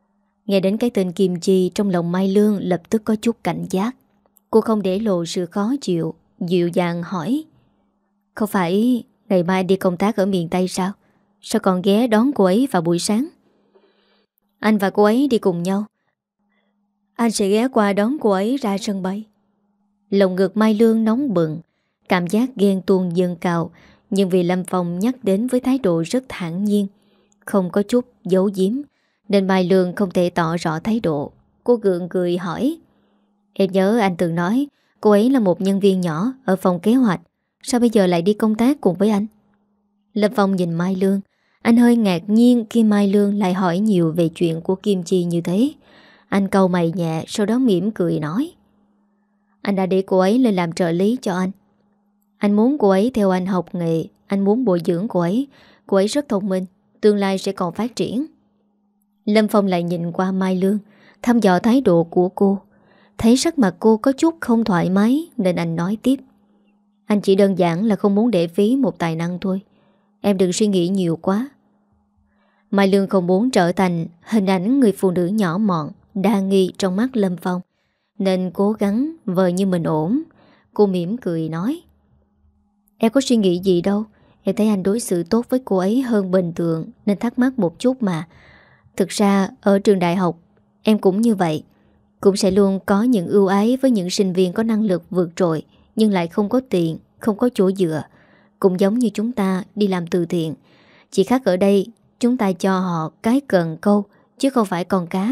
Nghe đến cái tên Kim Chi, trong lòng Mai Lương lập tức có chút cảnh giác. Cô không để lộ sự khó chịu, dịu dàng hỏi: Không phải ngày mai đi công tác ở miền Tây sao? Sao còn ghé đón cô ấy vào buổi sáng? Anh và cô ấy đi cùng nhau. Anh sẽ ghé qua đón cô ấy ra sân bay. Lòng ngực Mai Lương nóng bừng, cảm giác ghen tuông dâng cao. Nhưng vì Lâm Phong nhắc đến với thái độ rất thản nhiên, không có chút giấu giếm, nên Mai Lương không thể tỏ rõ thái độ. Cô gượng cười hỏi: Em nhớ anh từng nói cô ấy là một nhân viên nhỏ ở phòng kế hoạch, sao bây giờ lại đi công tác cùng với anh? Lâm Phong nhìn Mai Lương. Anh hơi ngạc nhiên khi Mai Lương lại hỏi nhiều về chuyện của Kim Chi như thế. Anh cau mày nhẹ, sau đó mỉm cười nói: Anh đã để cô ấy lên làm trợ lý cho anh. Anh muốn cô ấy theo anh học nghề. Anh muốn bồi dưỡng cô ấy. Cô ấy rất thông minh, tương lai sẽ còn phát triển. Lâm Phong lại nhìn qua Mai Lương, thăm dò thái độ của cô. Thấy sắc mặt cô có chút không thoải mái, nên anh nói tiếp: Anh chỉ đơn giản là không muốn để phí một tài năng thôi. Em đừng suy nghĩ nhiều quá. Mai Lương không muốn trở thành hình ảnh người phụ nữ nhỏ mọn, đa nghi trong mắt Lâm Phong, nên cố gắng vờ như mình ổn. Cô mỉm cười nói: Em có suy nghĩ gì đâu. Em thấy anh đối xử tốt với cô ấy hơn bình thường, nên thắc mắc một chút mà. Thực ra ở trường đại học em cũng như vậy, cũng sẽ luôn có những ưu ái với những sinh viên có năng lực vượt trội, nhưng lại không có tiền, không có chỗ dựa. Cũng giống như chúng ta đi làm từ thiện, chỉ khác ở đây chúng ta cho họ cái cần câu, chứ không phải con cá.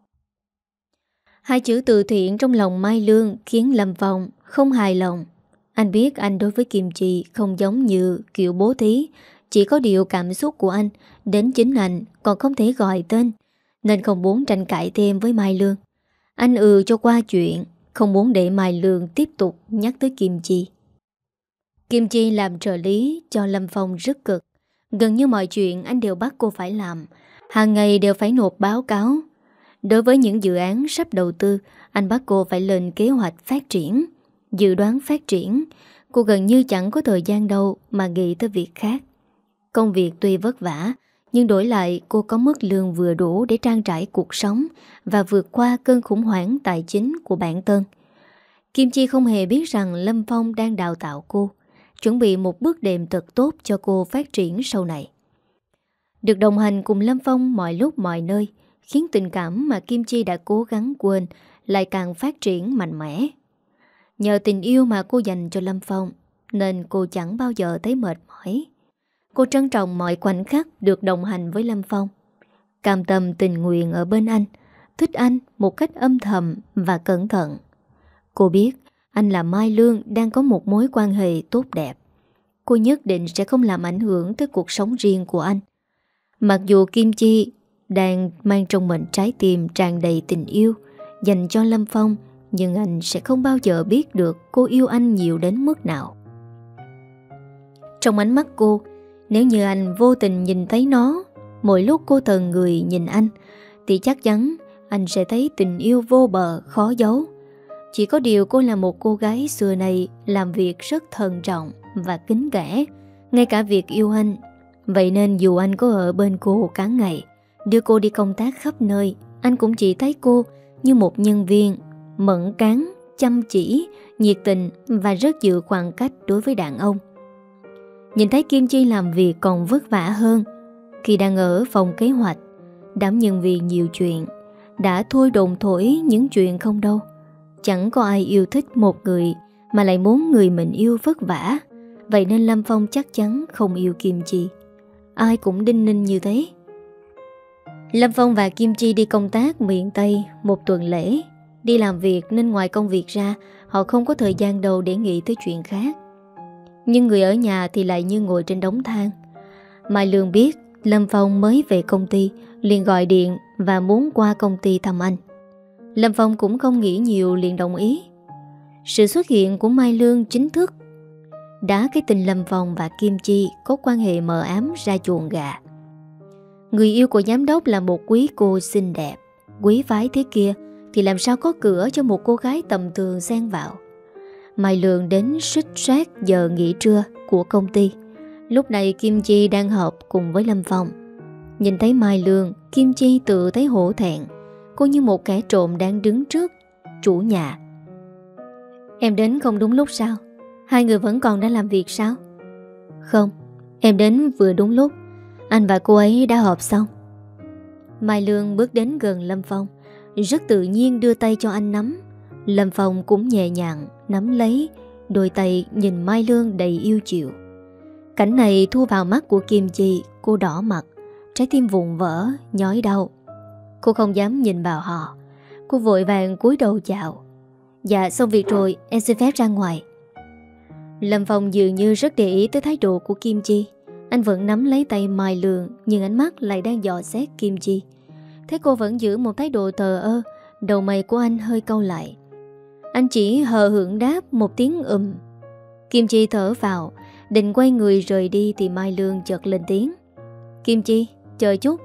Hai chữ từ thiện trong lòng Mai Lương khiến Lâm Phong không hài lòng. Anh biết anh đối với Kim Chi không giống như kiểu bố thí, chỉ có điều cảm xúc của anh đến chính anh còn không thể gọi tên, nên không muốn tranh cãi thêm với Mai Lương. Anh ừ cho qua chuyện, không muốn để Mai Lương tiếp tục nhắc tới Kim Chi. Kim Chi làm trợ lý cho Lâm Phong rất cực. Gần như mọi chuyện anh đều bắt cô phải làm, hàng ngày đều phải nộp báo cáo. Đối với những dự án sắp đầu tư, anh bắt cô phải lên kế hoạch phát triển, dự đoán phát triển. Cô gần như chẳng có thời gian đâu mà nghĩ tới việc khác. Công việc tuy vất vả, nhưng đổi lại cô có mức lương vừa đủ để trang trải cuộc sống và vượt qua cơn khủng hoảng tài chính của bản thân. Kim Chi không hề biết rằng Lâm Phong đang đào tạo cô, chuẩn bị một bước đệm thật tốt cho cô phát triển sau này. Được đồng hành cùng Lâm Phong mọi lúc mọi nơi khiến tình cảm mà Kim Chi đã cố gắng quên lại càng phát triển mạnh mẽ. Nhờ tình yêu mà cô dành cho Lâm Phong nên cô chẳng bao giờ thấy mệt mỏi. Cô trân trọng mọi khoảnh khắc được đồng hành với Lâm Phong, cam tâm tình nguyện ở bên anh, thích anh một cách âm thầm và cẩn thận. Cô biết anh là Mai Lương đang có một mối quan hệ tốt đẹp. Cô nhất định sẽ không làm ảnh hưởng tới cuộc sống riêng của anh. Mặc dù Kim Chi đang mang trong mình trái tim tràn đầy tình yêu dành cho Lâm Phong, nhưng anh sẽ không bao giờ biết được cô yêu anh nhiều đến mức nào. Trong ánh mắt cô, nếu như anh vô tình nhìn thấy nó mỗi lúc cô tần người nhìn anh, thì chắc chắn anh sẽ thấy tình yêu vô bờ khó giấu. Chỉ có điều cô là một cô gái xưa này làm việc rất thận trọng và kín kẽ, ngay cả việc yêu anh. Vậy nên dù anh có ở bên cô cả ngày, đưa cô đi công tác khắp nơi, anh cũng chỉ thấy cô như một nhân viên mẫn cán, chăm chỉ, nhiệt tình và rất giữ khoảng cách đối với đàn ông. Nhìn thấy Kim Chi làm việc còn vất vả hơn khi đang ở phòng kế hoạch, đảm nhân vì nhiều chuyện, đã thôi đồn thổi những chuyện không đâu. Chẳng có ai yêu thích một người mà lại muốn người mình yêu vất vả. Vậy nên Lâm Phong chắc chắn không yêu Kim Chi. Ai cũng đinh ninh như thế. Lâm Phong và Kim Chi đi công tác miền Tây một tuần lễ. Đi làm việc nên ngoài công việc ra, họ không có thời gian đâu để nghĩ tới chuyện khác. Nhưng người ở nhà thì lại như ngồi trên đống than. Mai Lương biết Lâm Phong mới về công ty, liền gọi điện và muốn qua công ty thăm anh. Lâm Phong cũng không nghĩ nhiều, liền đồng ý. Sự xuất hiện của Mai Lương chính thức đá cái tình Lâm Phong và Kim Chi có quan hệ mờ ám ra chuồng gà. Người yêu của giám đốc là một quý cô xinh đẹp, quý phái thế kia, thì làm sao có cửa cho một cô gái tầm thường xen vào. Mai Lương đến suýt soát giờ nghỉ trưa của công ty. Lúc này Kim Chi đang họp cùng với Lâm Phong. Nhìn thấy Mai Lương, Kim Chi tự thấy hổ thẹn. Cô như một kẻ trộm đang đứng trước chủ nhà. Em đến không đúng lúc sao? Hai người vẫn còn đang làm việc sao? Không, em đến vừa đúng lúc. Anh và cô ấy đã họp xong. Mai Lương bước đến gần Lâm Phong, rất tự nhiên đưa tay cho anh nắm. Lâm Phong cũng nhẹ nhàng nắm lấy, đôi tay nhìn Mai Lương đầy yêu chiều. Cảnh này thu vào mắt của Kim Chi. Cô đỏ mặt, trái tim vùng vỡ, nhói đau. Cô không dám nhìn vào họ. Cô vội vàng cúi đầu chào. Dạ xong việc rồi, em xin phép ra ngoài. Lâm Phong dường như rất để ý tới thái độ của Kim Chi. Anh vẫn nắm lấy tay Mai Lương, nhưng ánh mắt lại đang dò xét Kim Chi. Thế cô vẫn giữ một thái độ thờ ơ. Đầu mày của anh hơi cau lại. Anh chỉ hờ hững đáp một tiếng ừm. Kim Chi thở vào, định quay người rời đi thì Mai Lương chợt lên tiếng. Kim Chi, chờ chút.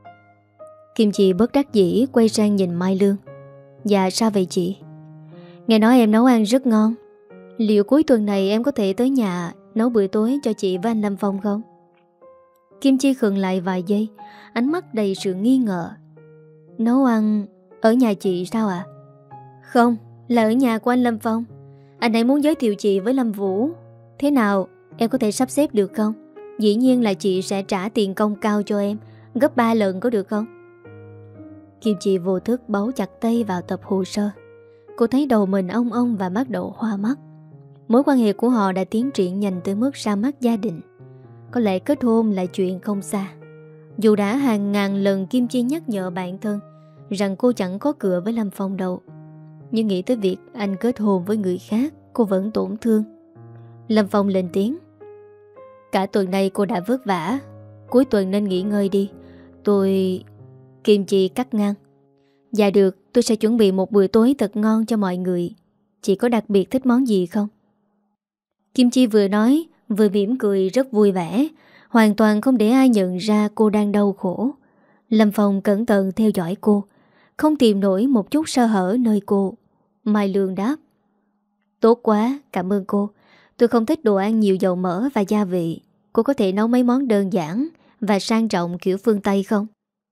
Kim Chi bất đắc dĩ quay sang nhìn Mai Lương. Dạ sao vậy chị? Nghe nói em nấu ăn rất ngon. Liệu cuối tuần này em có thể tới nhà nấu bữa tối cho chị và anh Lâm Phong không? Kim Chi khựng lại vài giây, ánh mắt đầy sự nghi ngờ. Nấu ăn ở nhà chị sao ạ? À? Không, là ở nhà của anh Lâm Phong. Anh ấy muốn giới thiệu chị với Lâm Vũ. Thế nào, em có thể sắp xếp được không? Dĩ nhiên là chị sẽ trả tiền công cao cho em, gấp ba lần có được không? Kim Chi vô thức bấu chặt tay vào tập hồ sơ. Cô thấy đầu mình ong ong và bắt đầu hoa mắt. Mối quan hệ của họ đã tiến triển nhanh tới mức ra mắt gia đình. Có lẽ kết hôn là chuyện không xa. Dù đã hàng ngàn lần Kim Chi nhắc nhở bản thân rằng cô chẳng có cửa với Lâm Phong đâu, nhưng nghĩ tới việc anh kết hôn với người khác, cô vẫn tổn thương. Lâm Phong lên tiếng. Cả tuần này cô đã vất vả, cuối tuần nên nghỉ ngơi đi. Tôi... Kim Chi cắt ngang. Dạ được, tôi sẽ chuẩn bị một bữa tối thật ngon cho mọi người. Chị có đặc biệt thích món gì không? Kim Chi vừa nói vừa mỉm cười rất vui vẻ, hoàn toàn không để ai nhận ra cô đang đau khổ. Lâm Phong cẩn thận theo dõi cô, không tìm nổi một chút sơ hở nơi cô. Mai Lương đáp. Tốt quá, cảm ơn cô. Tôi không thích đồ ăn nhiều dầu mỡ và gia vị. Cô có thể nấu mấy món đơn giản và sang trọng kiểu phương Tây không?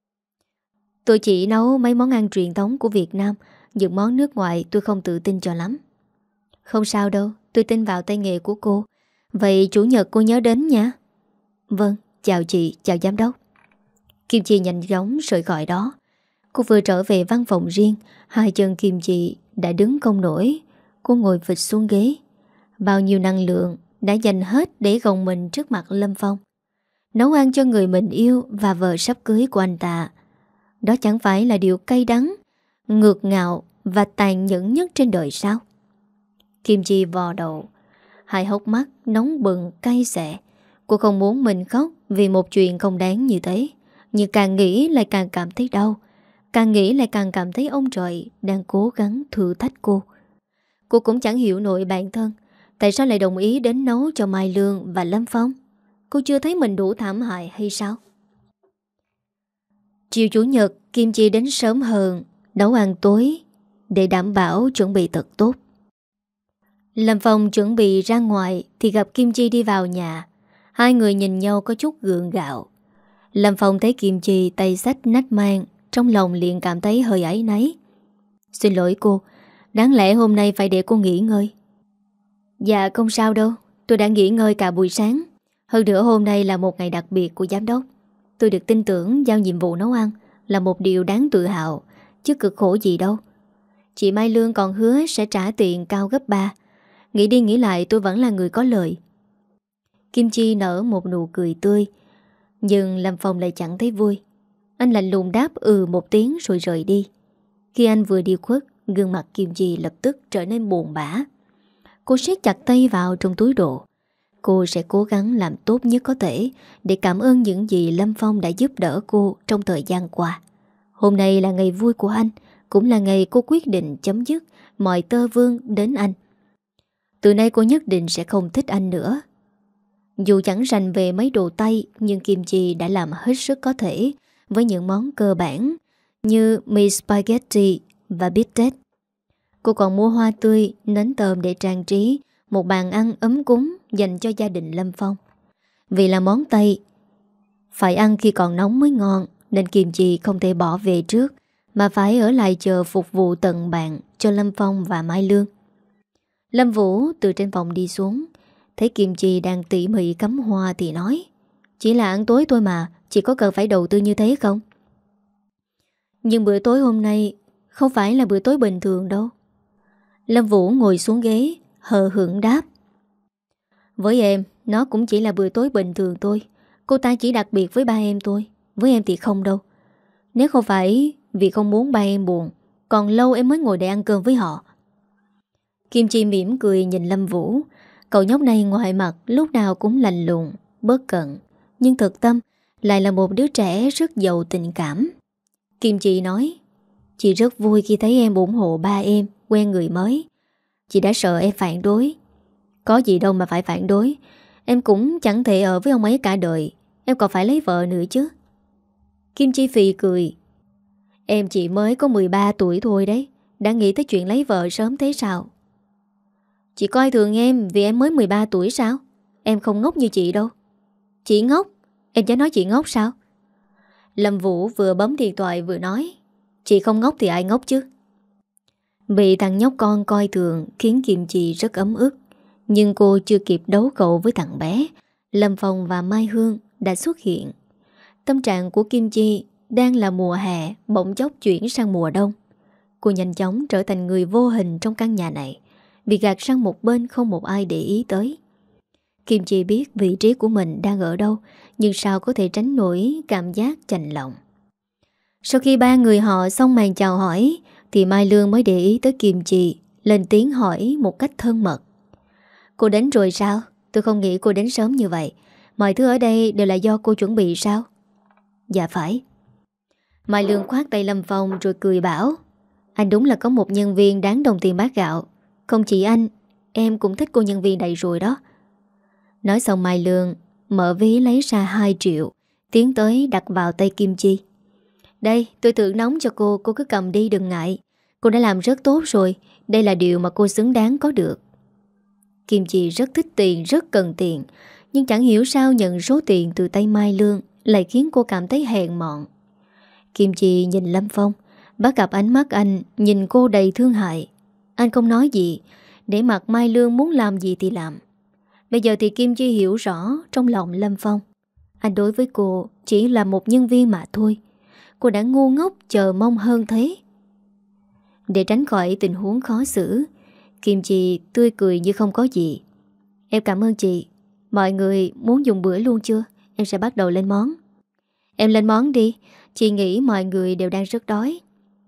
Tôi chỉ nấu mấy món ăn truyền thống của Việt Nam. Những món nước ngoài tôi không tự tin cho lắm. Không sao đâu, tôi tin vào tay nghề của cô. Vậy chủ nhật cô nhớ đến nha. Vâng, chào chị, chào giám đốc. Kim Chi nhanh chóng rời khỏi đó. Cô vừa trở về văn phòng riêng, hai chân Kim Chi đã đứng không nổi. Cô ngồi phịch xuống ghế. Bao nhiêu năng lượng đã dành hết để gồng mình trước mặt Lâm Phong. Nấu ăn cho người mình yêu và vợ sắp cưới của anh ta. Đó chẳng phải là điều cay đắng, ngược ngạo và tàn nhẫn nhất trên đời sao? Kim Chi vò đầu, hai hốc mắt nóng bừng cay xè. Cô không muốn mình khóc vì một chuyện không đáng như thế, nhưng càng nghĩ lại càng cảm thấy đau. Càng nghĩ lại càng cảm thấy ông trời đang cố gắng thử thách cô. Cô cũng chẳng hiểu nổi bản thân, tại sao lại đồng ý đến nấu cho Mai Lương và Lâm Phong. Cô chưa thấy mình đủ thảm hại hay sao? Chiều chủ nhật, Kim Chi đến sớm hơn, nấu ăn tối để đảm bảo chuẩn bị thật tốt. Lâm Phong chuẩn bị ra ngoài thì gặp Kim Chi đi vào nhà. Hai người nhìn nhau có chút gượng gạo. Lâm Phong thấy Kim Chi tay xách nách mang, trong lòng liền cảm thấy hơi áy náy. Xin lỗi cô, đáng lẽ hôm nay phải để cô nghỉ ngơi. Dạ không sao đâu, tôi đã nghỉ ngơi cả buổi sáng. Hơn nữa hôm nay là một ngày đặc biệt của giám đốc. Tôi được tin tưởng giao nhiệm vụ nấu ăn là một điều đáng tự hào, chứ cực khổ gì đâu. Chị Mai Lương còn hứa sẽ trả tiền cao gấp ba. Nghĩ đi nghĩ lại tôi vẫn là người có lợi. Kim Chi nở một nụ cười tươi, nhưng Lâm Phong lại chẳng thấy vui. Anh lạnh lùng đáp ừ một tiếng rồi rời đi. Khi anh vừa đi khuất, gương mặt Kim Chi lập tức trở nên buồn bã. Cô siết chặt tay vào trong túi đồ. Cô sẽ cố gắng làm tốt nhất có thể để cảm ơn những gì Lâm Phong đã giúp đỡ cô trong thời gian qua. Hôm nay là ngày vui của anh, cũng là ngày cô quyết định chấm dứt mọi tơ vương đến anh. Từ nay cô nhất định sẽ không thích anh nữa. Dù chẳng rành về mấy đồ Tây, nhưng Kim Chi đã làm hết sức có thể với những món cơ bản như mì spaghetti và bít tết. Cô còn mua hoa tươi, nến thơm để trang trí một bàn ăn ấm cúng dành cho gia đình Lâm Phong. Vì là món Tây, phải ăn khi còn nóng mới ngon, nên Kim Chi không thể bỏ về trước mà phải ở lại chờ phục vụ tận bạn cho Lâm Phong và Mai Lương. Lâm Vũ từ trên phòng đi xuống, thấy Kim Chi đang tỉ mỉ cắm hoa thì nói: Chỉ là ăn tối thôi mà, chị có cần phải đầu tư như thế không? Nhưng bữa tối hôm nay không phải là bữa tối bình thường đâu. Lâm Vũ ngồi xuống ghế, hờ hững đáp: Với em, nó cũng chỉ là bữa tối bình thường thôi. Cô ta chỉ đặc biệt với ba em thôi, với em thì không đâu. Nếu không phải vì không muốn ba em buồn, còn lâu em mới ngồi để ăn cơm với họ. Kim Chi mỉm cười nhìn Lâm Vũ. Cậu nhóc này ngoài mặt lúc nào cũng lạnh lùng, bớt cận, nhưng thực tâm lại là một đứa trẻ rất giàu tình cảm. Kim Chi nói: Chị rất vui khi thấy em ủng hộ ba em quen người mới. Chị đã sợ em phản đối. Có gì đâu mà phải phản đối. Em cũng chẳng thể ở với ông ấy cả đời. Em còn phải lấy vợ nữa chứ. Kim Chi phì cười: Em chỉ mới có mười ba tuổi thôi đấy, đã nghĩ tới chuyện lấy vợ sớm thế sao? Chị coi thường em vì em mới mười ba tuổi sao? Em không ngốc như chị đâu. Chị ngốc? Em chả nói chị ngốc sao? Lâm Vũ vừa bấm điện thoại vừa nói: Chị không ngốc thì ai ngốc chứ? Bị thằng nhóc con coi thường khiến Kim Chi rất ấm ức. Nhưng cô chưa kịp đấu cậu với thằng bé, Lâm Phong và Mai Hương đã xuất hiện. Tâm trạng của Kim Chi đang là mùa hè bỗng chốc chuyển sang mùa đông. Cô nhanh chóng trở thành người vô hình trong căn nhà này, bị gạt sang một bên không một ai để ý tới. Kim Chi biết vị trí của mình đang ở đâu, nhưng sao có thể tránh nổi cảm giác chạnh lòng. Sau khi ba người họ xong màn chào hỏi thì Mai Lương mới để ý tới Kim Chi, lên tiếng hỏi một cách thân mật: Cô đến rồi sao? Tôi không nghĩ cô đến sớm như vậy. Mọi thứ ở đây đều là do cô chuẩn bị sao? Dạ phải. Mai Lương khoát tay Lâm Phong rồi cười bảo: Anh đúng là có một nhân viên đáng đồng tiền bát gạo. Không chỉ anh, em cũng thích cô nhân viên này rồi đó. Nói xong Mai Lương mở ví lấy ra hai triệu, tiến tới đặt vào tay Kim Chi. Đây, tôi thưởng nóng cho cô, cô cứ cầm đi đừng ngại. Cô đã làm rất tốt rồi, đây là điều mà cô xứng đáng có được. Kim Chi rất thích tiền, rất cần tiền, nhưng chẳng hiểu sao nhận số tiền từ tay Mai Lương lại khiến cô cảm thấy hèn mọn. Kim Chi nhìn Lâm Phong, bắt gặp ánh mắt anh nhìn cô đầy thương hại. Anh không nói gì, để mặc Mai Lương muốn làm gì thì làm. Bây giờ thì Kim Chi hiểu rõ trong lòng Lâm Phong, anh đối với cô chỉ là một nhân viên mà thôi. Cô đã ngu ngốc chờ mong hơn thế. Để tránh khỏi tình huống khó xử, Kim Chi tươi cười như không có gì. Em cảm ơn chị. Mọi người muốn dùng bữa luôn chưa? Em sẽ bắt đầu lên món. Em lên món đi, chị nghĩ mọi người đều đang rất đói.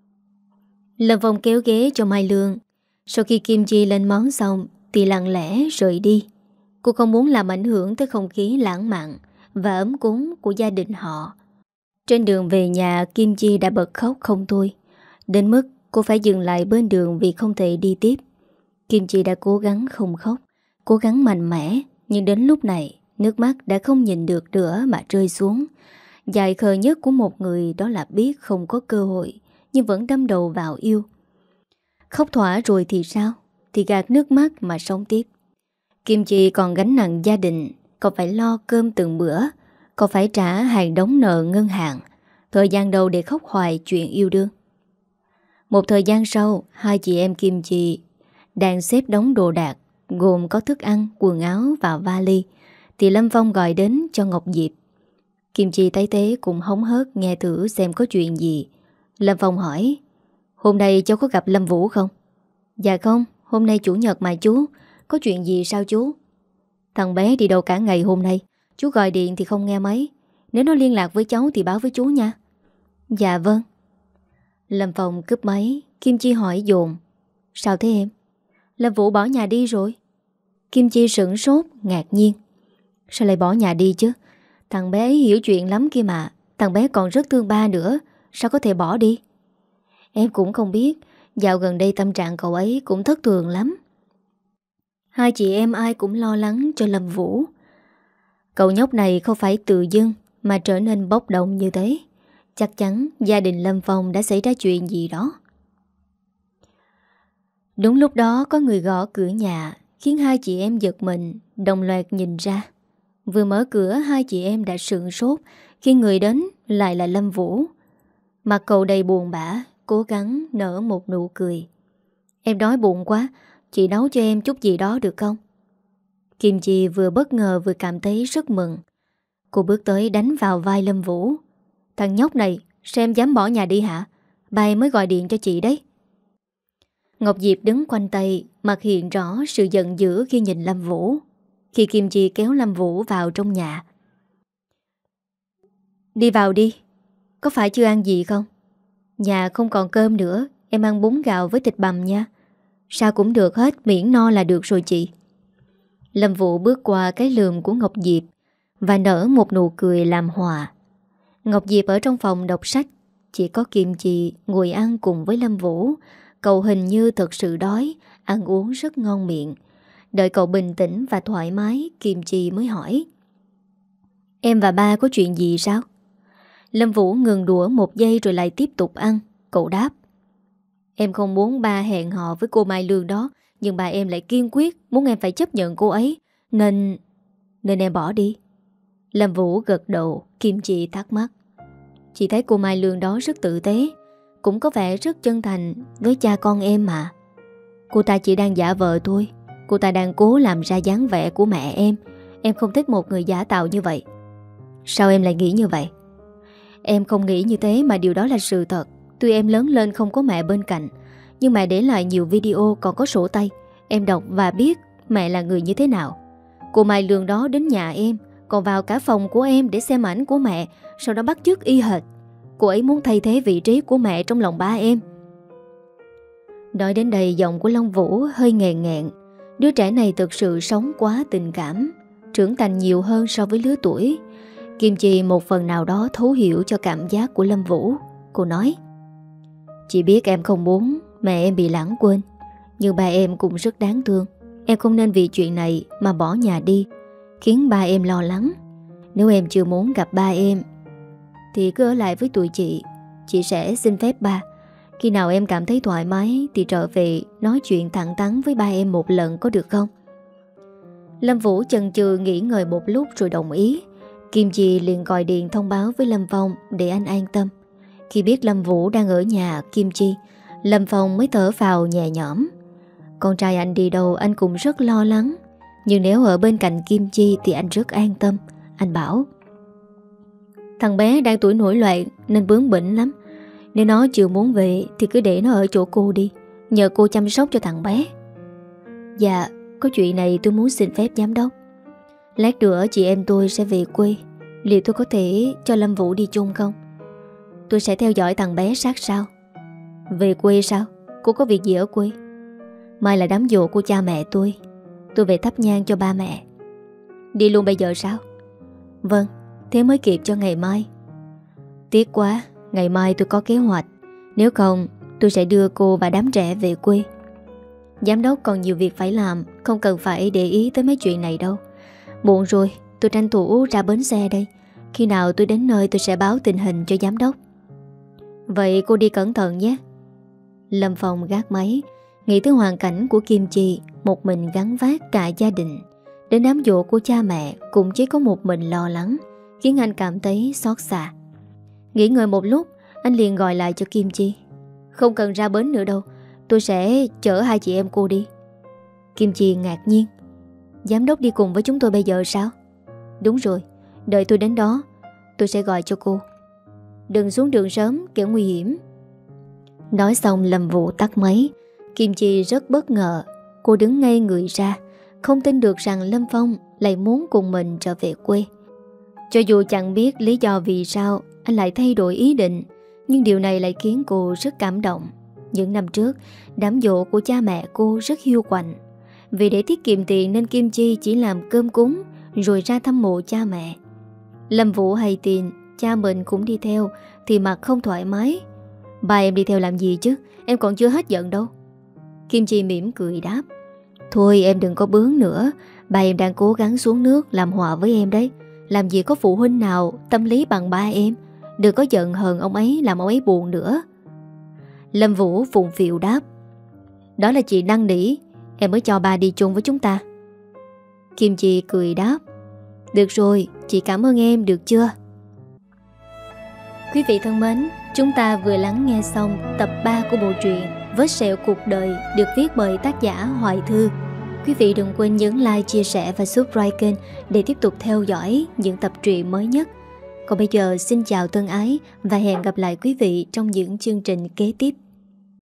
Lâm Phong kéo ghế cho Mai Lương. Sau khi Kim Chi lên món xong thì lặng lẽ rời đi. Cô không muốn làm ảnh hưởng tới không khí lãng mạn và ấm cúng của gia đình họ. Trên đường về nhà, Kim Chi đã bật khóc không thôi, đến mức cô phải dừng lại bên đường vì không thể đi tiếp. Kim Chi đã cố gắng không khóc, cố gắng mạnh mẽ, nhưng đến lúc này nước mắt đã không nhìn được nữa mà rơi xuống. Dại khờ nhất của một người đó là biết không có cơ hội nhưng vẫn đâm đầu vào yêu. Khóc thỏa rồi thì sao? Thì gạt nước mắt mà sống tiếp. Kim Chi còn gánh nặng gia đình, còn phải lo cơm từng bữa, còn phải trả hàng đống nợ ngân hàng. Thời gian đâu để khóc hoài chuyện yêu đương. Một thời gian sau, hai chị em Kim Chi đang xếp đống đồ đạc gồm có thức ăn, quần áo vào vali thì Lâm Phong gọi đến cho Ngọc Diệp. Kim Chi thấy thế cũng hóng hớt nghe thử xem có chuyện gì. Lâm Phong hỏi: Hôm nay cháu có gặp Lâm Vũ không? Dạ không, hôm nay chủ nhật mà chú. Có chuyện gì sao chú? Thằng bé đi đâu cả ngày hôm nay, chú gọi điện thì không nghe máy. Nếu nó liên lạc với cháu thì báo với chú nha. Dạ vâng. Lâm Phong cúp máy. Kim Chi hỏi dồn: Sao thế em? Lâm Vũ bỏ nhà đi rồi. Kim Chi sửng sốt, ngạc nhiên. Sao lại bỏ nhà đi chứ? Thằng bé ấy hiểu chuyện lắm kia mà. Thằng bé còn rất thương ba nữa, sao có thể bỏ đi? Em cũng không biết. Dạo gần đây tâm trạng cậu ấy cũng thất thường lắm. Hai chị em ai cũng lo lắng cho Lâm Vũ. Cậu nhóc này không phải tự dưng mà trở nên bốc đồng như thế. Chắc chắn gia đình Lâm Phong đã xảy ra chuyện gì đó. Đúng lúc đó có người gõ cửa nhà, khiến hai chị em giật mình, đồng loạt nhìn ra. Vừa mở cửa hai chị em đã sửng sốt khi người đến lại là Lâm Vũ. Mặt cậu đầy buồn bã, cố gắng nở một nụ cười. Em đói bụng quá, chị nấu cho em chút gì đó được không? Kim Chi vừa bất ngờ vừa cảm thấy rất mừng. Cô bước tới đánh vào vai Lâm Vũ. Thằng nhóc này, sao em dám bỏ nhà đi hả? Ba em mới gọi điện cho chị đấy. Ngọc Diệp đứng quanh tay, mặt hiện rõ sự giận dữ khi nhìn Lâm Vũ. Khi Kim Chi kéo Lâm Vũ vào trong nhà. Đi vào đi, có phải chưa ăn gì không? Nhà không còn cơm nữa, em ăn bún gạo với thịt bằm nha. Sao cũng được hết, miễn no là được rồi chị. Lâm Vũ bước qua cái lườm của Ngọc Diệp và nở một nụ cười làm hòa. Ngọc Diệp ở trong phòng đọc sách, chỉ có Kim Chi ngồi ăn cùng với Lâm Vũ. Cậu hình như thật sự đói, ăn uống rất ngon miệng. Đợi cậu bình tĩnh và thoải mái, Kim Chi mới hỏi: Em và ba có chuyện gì sao? Lâm Vũ ngừng đũa một giây rồi lại tiếp tục ăn. Cậu đáp: Em không muốn ba hẹn hò với cô Mai Lương đó, nhưng bà em lại kiên quyết muốn em phải chấp nhận cô ấy. Nên... Nên em bỏ đi. Lâm Vũ gật đầu. Kim Chi thắc mắc: Chị thấy cô Mai Lương đó rất tử tế, cũng có vẻ rất chân thành với cha con em mà. Cô ta chỉ đang giả vờ thôi. Cô ta đang cố làm ra dáng vẻ của mẹ em. Em không thích một người giả tạo như vậy. Sao em lại nghĩ như vậy? Em không nghĩ như thế mà điều đó là sự thật. Tuy em lớn lên không có mẹ bên cạnh, nhưng mẹ để lại nhiều video còn có sổ tay. Em đọc và biết mẹ là người như thế nào. Cô Mai Lương đó đến nhà em, còn vào cả phòng của em để xem ảnh của mẹ, sau đó bắt chước y hệt. Cô ấy muốn thay thế vị trí của mẹ trong lòng ba em. Nói đến đây giọng của Long Vũ hơi nghẹn nghẹn. Đứa trẻ này thực sự sống quá tình cảm, trưởng thành nhiều hơn so với lứa tuổi. Kim Chi một phần nào đó thấu hiểu cho cảm giác của Lâm Vũ. Cô nói: Chị biết em không muốn mẹ em bị lãng quên, nhưng ba em cũng rất đáng thương. Em không nên vì chuyện này mà bỏ nhà đi, khiến ba em lo lắng. Nếu em chưa muốn gặp ba em thì cứ ở lại với tụi chị. Chị sẽ xin phép ba, khi nào em cảm thấy thoải mái thì trở về nói chuyện thẳng thắn với ba em một lần, có được không? Lâm Vũ chần chừ nghĩ ngợi một lúc rồi đồng ý. Kim Chi liền gọi điện thông báo với Lâm Phong để anh an tâm. Khi biết Lâm Vũ đang ở nhà Kim Chi, Lâm Phong mới thở vào nhẹ nhõm. Con trai anh đi đâu anh cũng rất lo lắng, nhưng nếu ở bên cạnh Kim Chi thì anh rất an tâm. Anh bảo: Thằng bé đang tuổi nổi loạn nên bướng bỉnh lắm. Nếu nó chưa muốn về thì cứ để nó ở chỗ cô đi, nhờ cô chăm sóc cho thằng bé. Dạ, có chuyện này tôi muốn xin phép giám đốc. Lát nữa chị em tôi sẽ về quê. Liệu tôi có thể cho Lâm Vũ đi chung không? Tôi sẽ theo dõi thằng bé sát sao. Về quê sao? Cô có việc gì ở quê? Mai là đám giỗ của cha mẹ tôi. Tôi về thắp nhang cho ba mẹ. Đi luôn bây giờ sao? Vâng, thế mới kịp cho ngày mai. Tiếc quá, ngày mai tôi có kế hoạch. Nếu không tôi sẽ đưa cô và đám trẻ về quê. Giám đốc còn nhiều việc phải làm, không cần phải để ý tới mấy chuyện này đâu. Muộn rồi, tôi tranh thủ ra bến xe đây. Khi nào tôi đến nơi tôi sẽ báo tình hình cho giám đốc. Vậy cô đi cẩn thận nhé. Lâm Phong gác máy, nghĩ tới hoàn cảnh của Kim Chi, một mình gánh vác cả gia đình. Đến đám giỗ của cha mẹ cũng chỉ có một mình lo lắng, khiến anh cảm thấy xót xa. Nghỉ ngơi một lúc, anh liền gọi lại cho Kim Chi. Không cần ra bến nữa đâu, tôi sẽ chở hai chị em cô đi. Kim Chi ngạc nhiên. Giám đốc đi cùng với chúng tôi bây giờ sao? Đúng rồi, đợi tôi đến đó tôi sẽ gọi cho cô. Đừng xuống đường sớm, kẻo nguy hiểm. Nói xong Lâm Vũ tắt máy. Kim Chi rất bất ngờ. Cô đứng ngây người ra, không tin được rằng Lâm Phong lại muốn cùng mình trở về quê. Cho dù chẳng biết lý do vì sao anh lại thay đổi ý định, nhưng điều này lại khiến cô rất cảm động. Những năm trước, đám giỗ của cha mẹ cô rất hiu quạnh. Vì để tiết kiệm tiền nên Kim Chi chỉ làm cơm cúng rồi ra thăm mộ cha mẹ. Lâm Vũ hay tin cha mình cũng đi theo thì mặt không thoải mái. Ba em đi theo làm gì chứ, em còn chưa hết giận đâu. Kim Chi mỉm cười đáp: Thôi em đừng có bướng nữa, ba em đang cố gắng xuống nước làm hòa với em đấy. Làm gì có phụ huynh nào tâm lý bằng ba em. Đừng có giận hờn ông ấy làm ông ấy buồn nữa. Lâm Vũ phụng phịu đáp: Đó là chị năn nỉ em mới cho ba đi chung với chúng ta. Kim Chi cười đáp: Được rồi, chị cảm ơn em được chưa? Quý vị thân mến, Chúng ta vừa lắng nghe xong tập ba của bộ truyện Vết sẹo cuộc đời được viết bởi tác giả Hoài Thư. Quý vị đừng quên nhấn like, chia sẻ và subscribe kênh để tiếp tục theo dõi những tập truyện mới nhất. Còn bây giờ xin chào thân ái và hẹn gặp lại quý vị trong những chương trình kế tiếp.